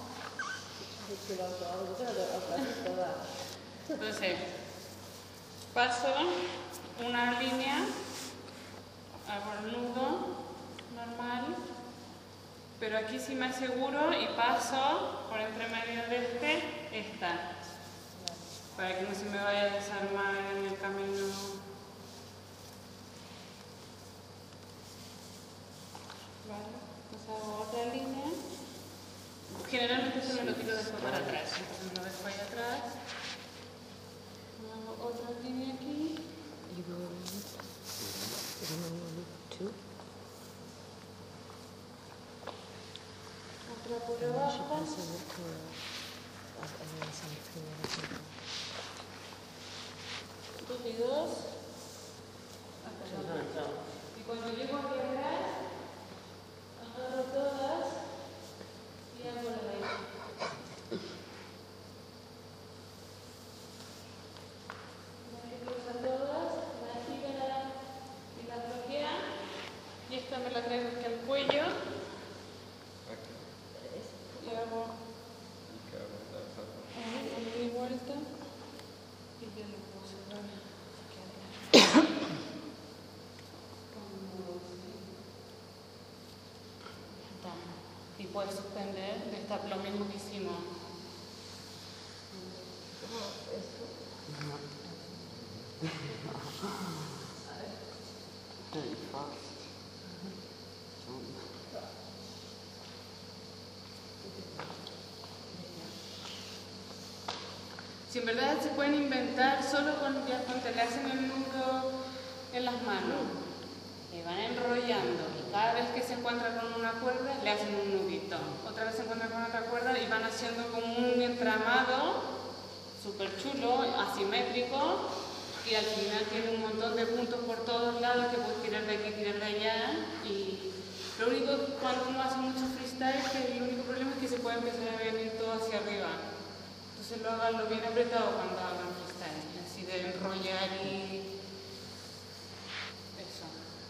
Entonces, paso una línea Pero aquí sí me aseguro y paso por entre medio de este, esta. Para que no se me vaya a desarmar en el camino. Vale, pues hago otra línea. Generalmente se me lo tiro después para atrás, entonces me lo dejo ahí atrás. Hago otra línea aquí. Otra por abajo. Dos y dos. Y cuando llego aquí atrás, agarro todas y hago la raíz. Me cruzo todas, las giran y las bloquean. Y esta me la traigo aquí al cuello. Y hago una vuelta y ya lo puedo cerrar. Y puedes suspender, está lo mismo que hicimos. Si en verdad se pueden inventar solo con, ya cuando le hacen el nudo en las manos, y van enrollando, y cada vez que se encuentran con una cuerda le hacen un nudito, otra vez se encuentran con otra cuerda y van haciendo como un entramado súper chulo, asimétrico, y al final tiene un montón de puntos por todos lados que puedes tirar de aquí, tirar de allá. Y lo único cuando uno hace mucho freestyle, que el único problema es que se puede empezar a venir todo hacia arriba. Entonces lo haganlo bien apretado cuando hagan freestyle, así de enrollar y eso.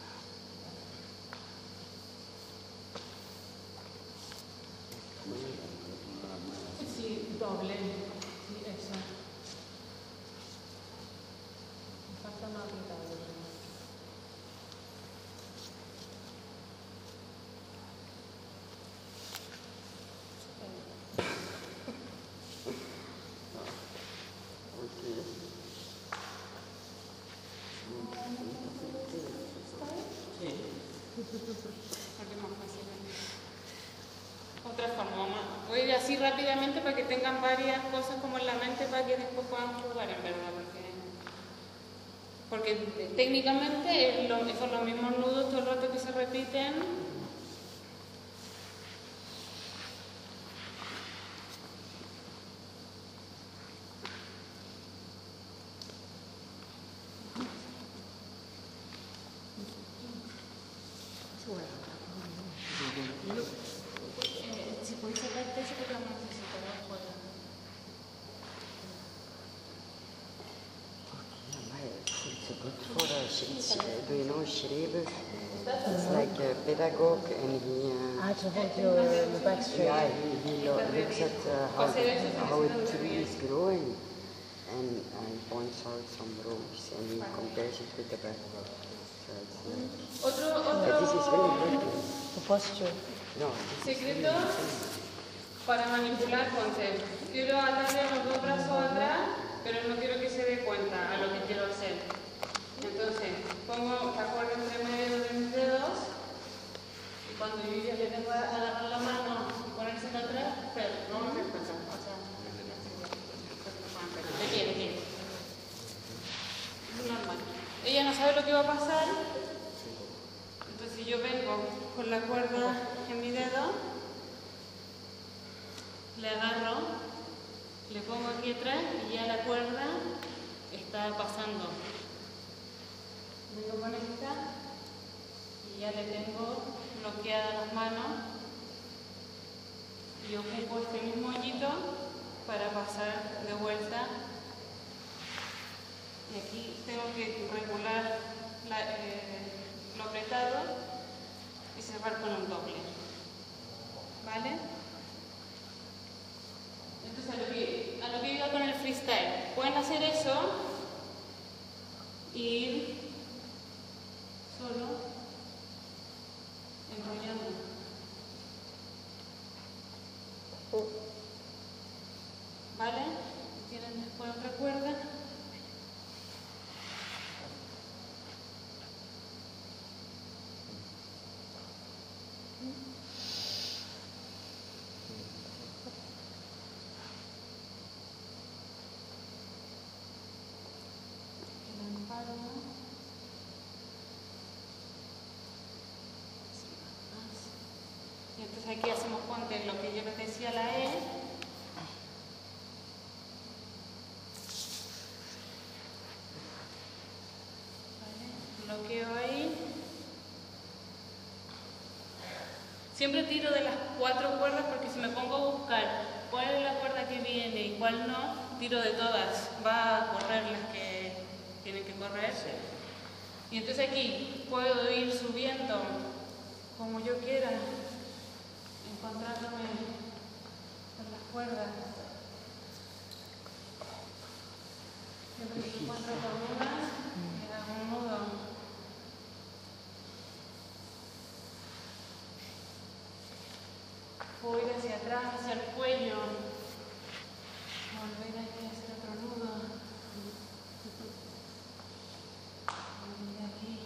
Sí, doble. Sí, eso. Me falta una apretado. Otra forma, mamá. Voy a ir así rápidamente para que tengan varias cosas como en la mente para que después puedan jugar, en verdad. Porque, porque técnicamente es lo, son los mismos nudos todo el rato que se repiten. Si podéis sacarte eso porque vamos a necesitar afuera. It's a good for us. It's, uh, do you know Schreber? It's like a pedagogue and he... Uh, Ah, to hold your the back straight. yeah, he, he lo- looks at uh, how, the, how a tree is growing and, and points out some rows and he compares it with the back. So it's like... Otro, But this is very otro good. The posture. No. secreto para manipular conceptos. Quiero atarle los dos brazos atrás, pero no quiero que se dé cuenta a lo que quiero hacer. Entonces, pongo la cuerda entre medio de mis dedos y cuando yo ya le tengo a agarrar la mano y ponerse para atrás, pero no me cuenta. O sea, de pie, de pie. Es normal. Ella no sabe lo que va a pasar, entonces yo vengo con la cuerda en mi dedo, le agarro, le pongo aquí atrás y ya la cuerda está pasando. Vengo con esta y ya le tengo bloqueadas las manos y ocupo este mismo hoyito para pasar de vuelta. Y aquí tengo que regular la, eh, lo apretado y cerrar con un doble. ¿Vale? Entonces a lo que, a lo que iba con el freestyle, pueden hacer eso y ir solo enrollando. ¿Vale? Tienen después otra cuerda. Y entonces aquí hacemos ponte lo que yo les decía, la E. Vale, bloqueo ahí. Siempre tiro de las cuatro cuerdas porque si me pongo a buscar cuál es la cuerda que viene y cuál no, tiro de todas. Va a correr las que tienen que correr. Y entonces aquí puedo ir subiendo como yo quiera, encontrándome con las cuerdas. Siempre que encuentro con una, me hago un nudo. Puedo ir hacia atrás, hacia el cuello. Volver aquí a hacer otro nudo. Volver aquí.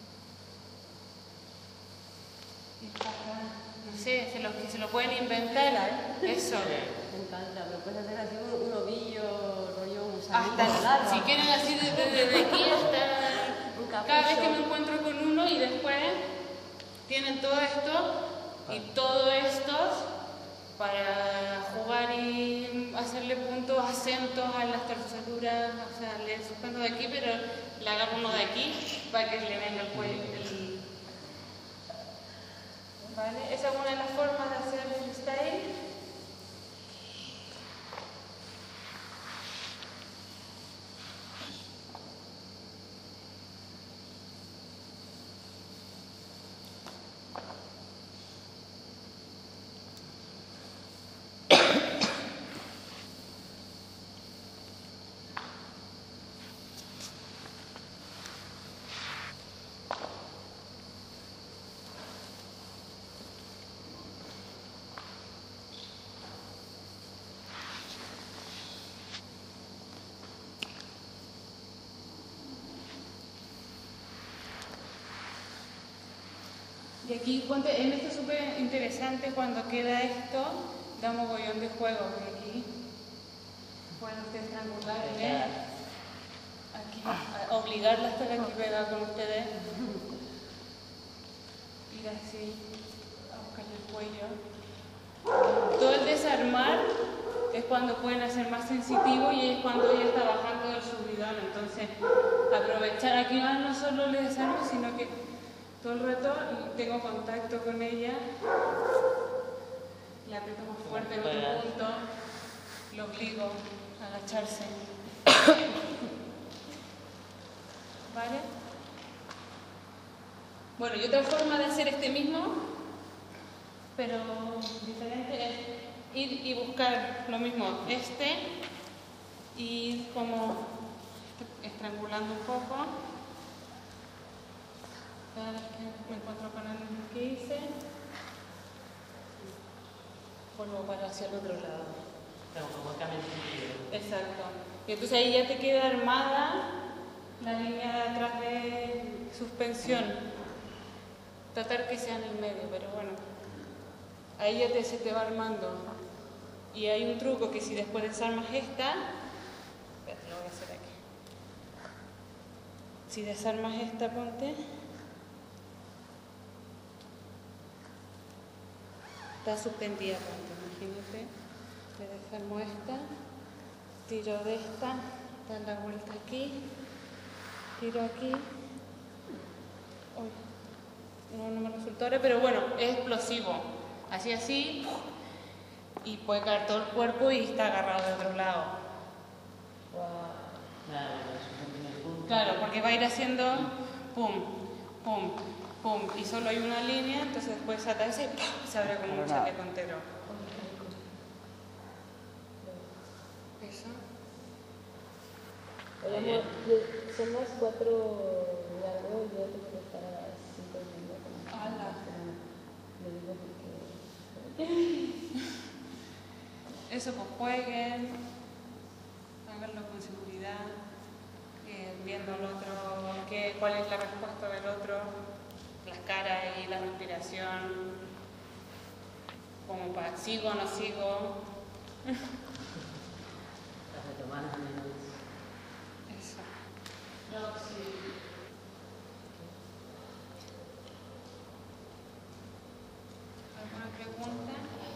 Y para acá. No sé, se lo, se lo pueden inventar. Eso. Me encanta, pero puedes hacer así un, un ovillo, rollo, un hasta, si quieren así desde de, de aquí hasta cada vez que me encuentro con uno y después tienen todo esto y todo esto para jugar y hacerle puntos, acentos a las terceduras, o sea, le suspendo de aquí, pero le agarro uno de aquí para que le venga el cuello. El... ¿Vale? Esa es una de las formas de hacer freestyle. Y aquí, en esto es súper interesante cuando queda esto, da un mogollón de juego, porque aquí pueden ustedes estrangular, ¿eh? Aquí, a obligarla a estar aquí pegada con ustedes. Ir así, a buscarle el cuello. Todo el desarmar es cuando pueden hacer más sensitivo y es cuando ella está bajando del subidón. Entonces, aprovechar aquí no solo le desarmo, sino que todo el rato tengo contacto con ella, la aprieto más fuerte en otro punto, lo obligo a agacharse. ¿Vale? Bueno, y otra forma de hacer este mismo, pero diferente, es ir y buscar lo mismo, este, y ir como estrangulando un poco. Cada vez que me encuentro con el mismo que hice, vuelvo para hacia el otro lado. Pero como cambia el sentido. Exacto. Y entonces ahí ya te queda armada la línea de atrás de suspensión. Tratar que sea en el medio, pero bueno. Ahí ya te, se te va armando. Y hay un truco que si después desarmas esta, espérate, lo voy a hacer aquí. Si desarmas esta, ponte. Está suspendida, imagínate, le desarmo esta, tiro de esta, dan la vuelta aquí, tiro aquí, uy, no, no me resultó ahora, pero bueno, es explosivo, así así, y puede caer todo el cuerpo y está agarrado de otro lado. Wow. Claro, porque va a ir haciendo pum, pum, pum, y solo hay una línea, entonces después atarse y ¡pum! Se abre como un chaleco entero. Eso. Oye, son las cuatro de algo y yo tengo que estar a las cinco y media. ¡Hala! Le digo porque... eso, pues jueguen, háganlo con seguridad, eh, viendo al otro, qué, cuál es la respuesta del otro, las caras y la respiración, como para sigo o no sigo. Eso. No, sí. ¿Alguna pregunta?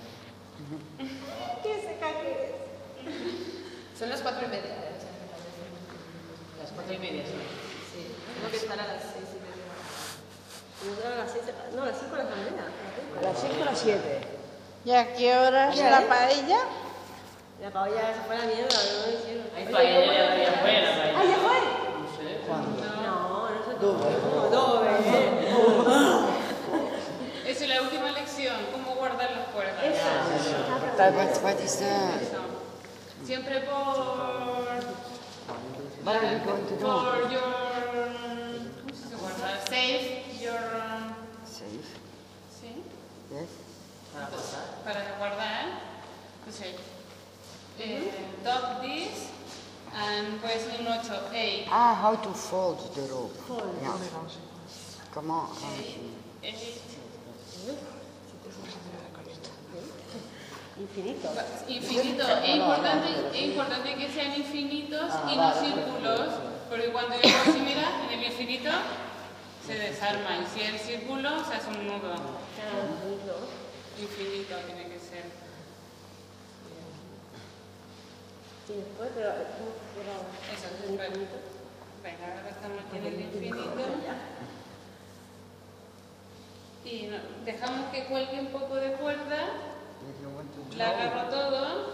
¿Qué se cae? Son las cuatro y media. Las cuatro y media son. Sí, tengo que estar a las seis y media. Nosotros a las seis, no, a las cinco la asamblea. A las cinco o las siete. ¿Y a qué hora es la paella? La paella se fue a la mierda, no lo hicieron. Hay paella, ya, ya fue la paella. ¡Ah, ya fue! No sé. ¿Cuándo? No, no sé. Doble. Doble. Esa es la última lección, cómo guardar las cuerdas. What, what is that? Eso. Siempre por... What are we going to do? Por your... ¿Cómo se guarda? Save your... Safe? ¿Sí? Yes? Para pasar. Para guardar. Entonces, eh, top this and puede ser un ocho, eight. Ah, how to fold the rope. Fold. Yeah. Come on. Eight. Infinito. Infinito. Es importante, es importante que sean infinitos y no círculos, porque cuando yo digo así, mira, en el infinito se desarma y si el círculo se hace un nudo. Infinito tiene que ser. Y después, pero... Eso, después. Venga, ahora estamos aquí en el infinito. Y no, dejamos que cuelgue un poco de cuerda. La agarro todo.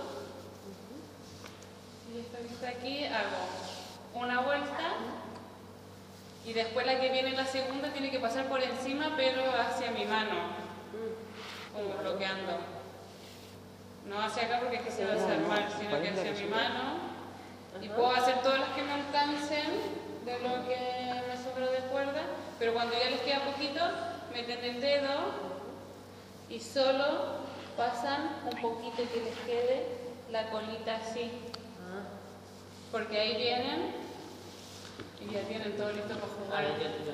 Y esto que está aquí, hago una vuelta. Y después la que viene, la segunda, tiene que pasar por encima, pero hacia mi mano. Como bloqueando. No hacia acá porque es que se va a desarmar, sino que hacia mi mano. Y puedo hacer todas las que me alcancen de lo que me sobró de cuerda. Pero cuando ya les queda poquito, meten el dedo y solo pasan un poquito que les quede la colita así. Porque ahí vienen y ya tienen todo listo para jugar.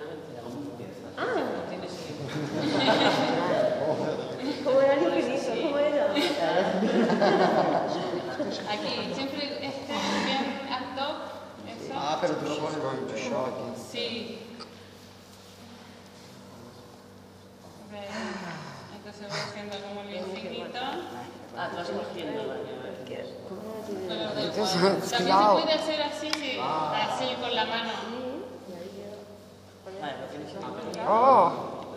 Ah, ¿cómo era el infinito? ¿Cómo era? Aquí, siempre este bien al top. Eso. Ah, pero tú lo pones. Sí. Entonces voy haciendo como el infinito. Ah, tú vas cogiendo. También se puede hacer así, sí, así con la mano. Vale, lo tienes aquí. Oh!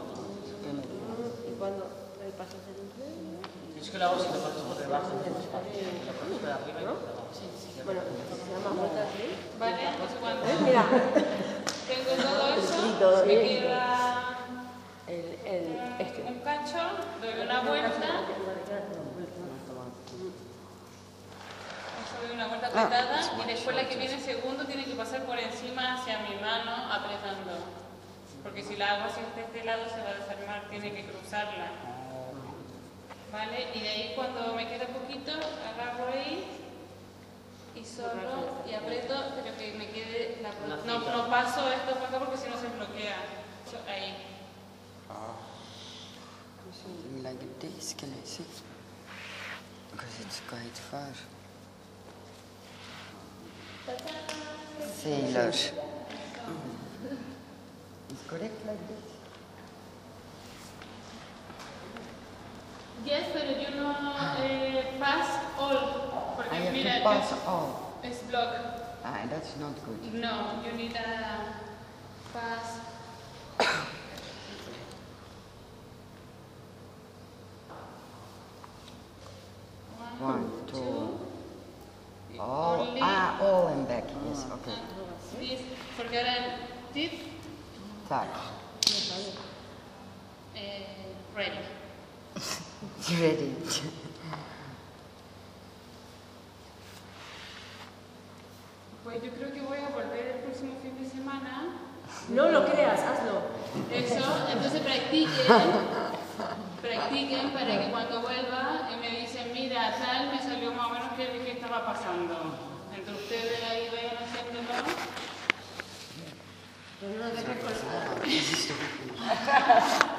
¿Y cuando le pasas el infinito? Es que lo hago si lo pasas por debajo. Lo pones por arriba y por debajo. Bueno, se llama vuelta así. Vale, entonces cuando Mira. tengo todo eso, me queda El, el, este. un cacho, doy una vuelta. Eso doy una vuelta apretada y después la que viene segundo tiene que pasar por encima hacia mi mano apretando. Porque si la hago hacia este lado se va a desarmar, tiene que cruzarla. ¿Vale? Y de ahí cuando me queda poquito, agarro ahí y solo y aprieto, pero que me quede la... No, no paso esto para acá porque si no se bloquea. Ahí. Something like this, can I see? Because it's quite far. Sailor. It's correct like this? Yes, pero yo no eh, pass all. Porque I have mira, to pass es, all. es block. Ah, that's not good. No, you need a pass. One, two. two. Oh, Only- ah, all and back. Yes, okay. This, porque ahora tip, Tack. eh, ready. Ready. Pues yo creo que voy a volver el próximo fin de semana. No lo creas, hazlo. Eso, entonces practiquen. Practiquen. practiquen para que cuando vuelva y me dicen, mira, tal, me salió más o menos qué, qué estaba pasando. Entre ustedes ahí vayan haciéndolo. Yo no lo tengo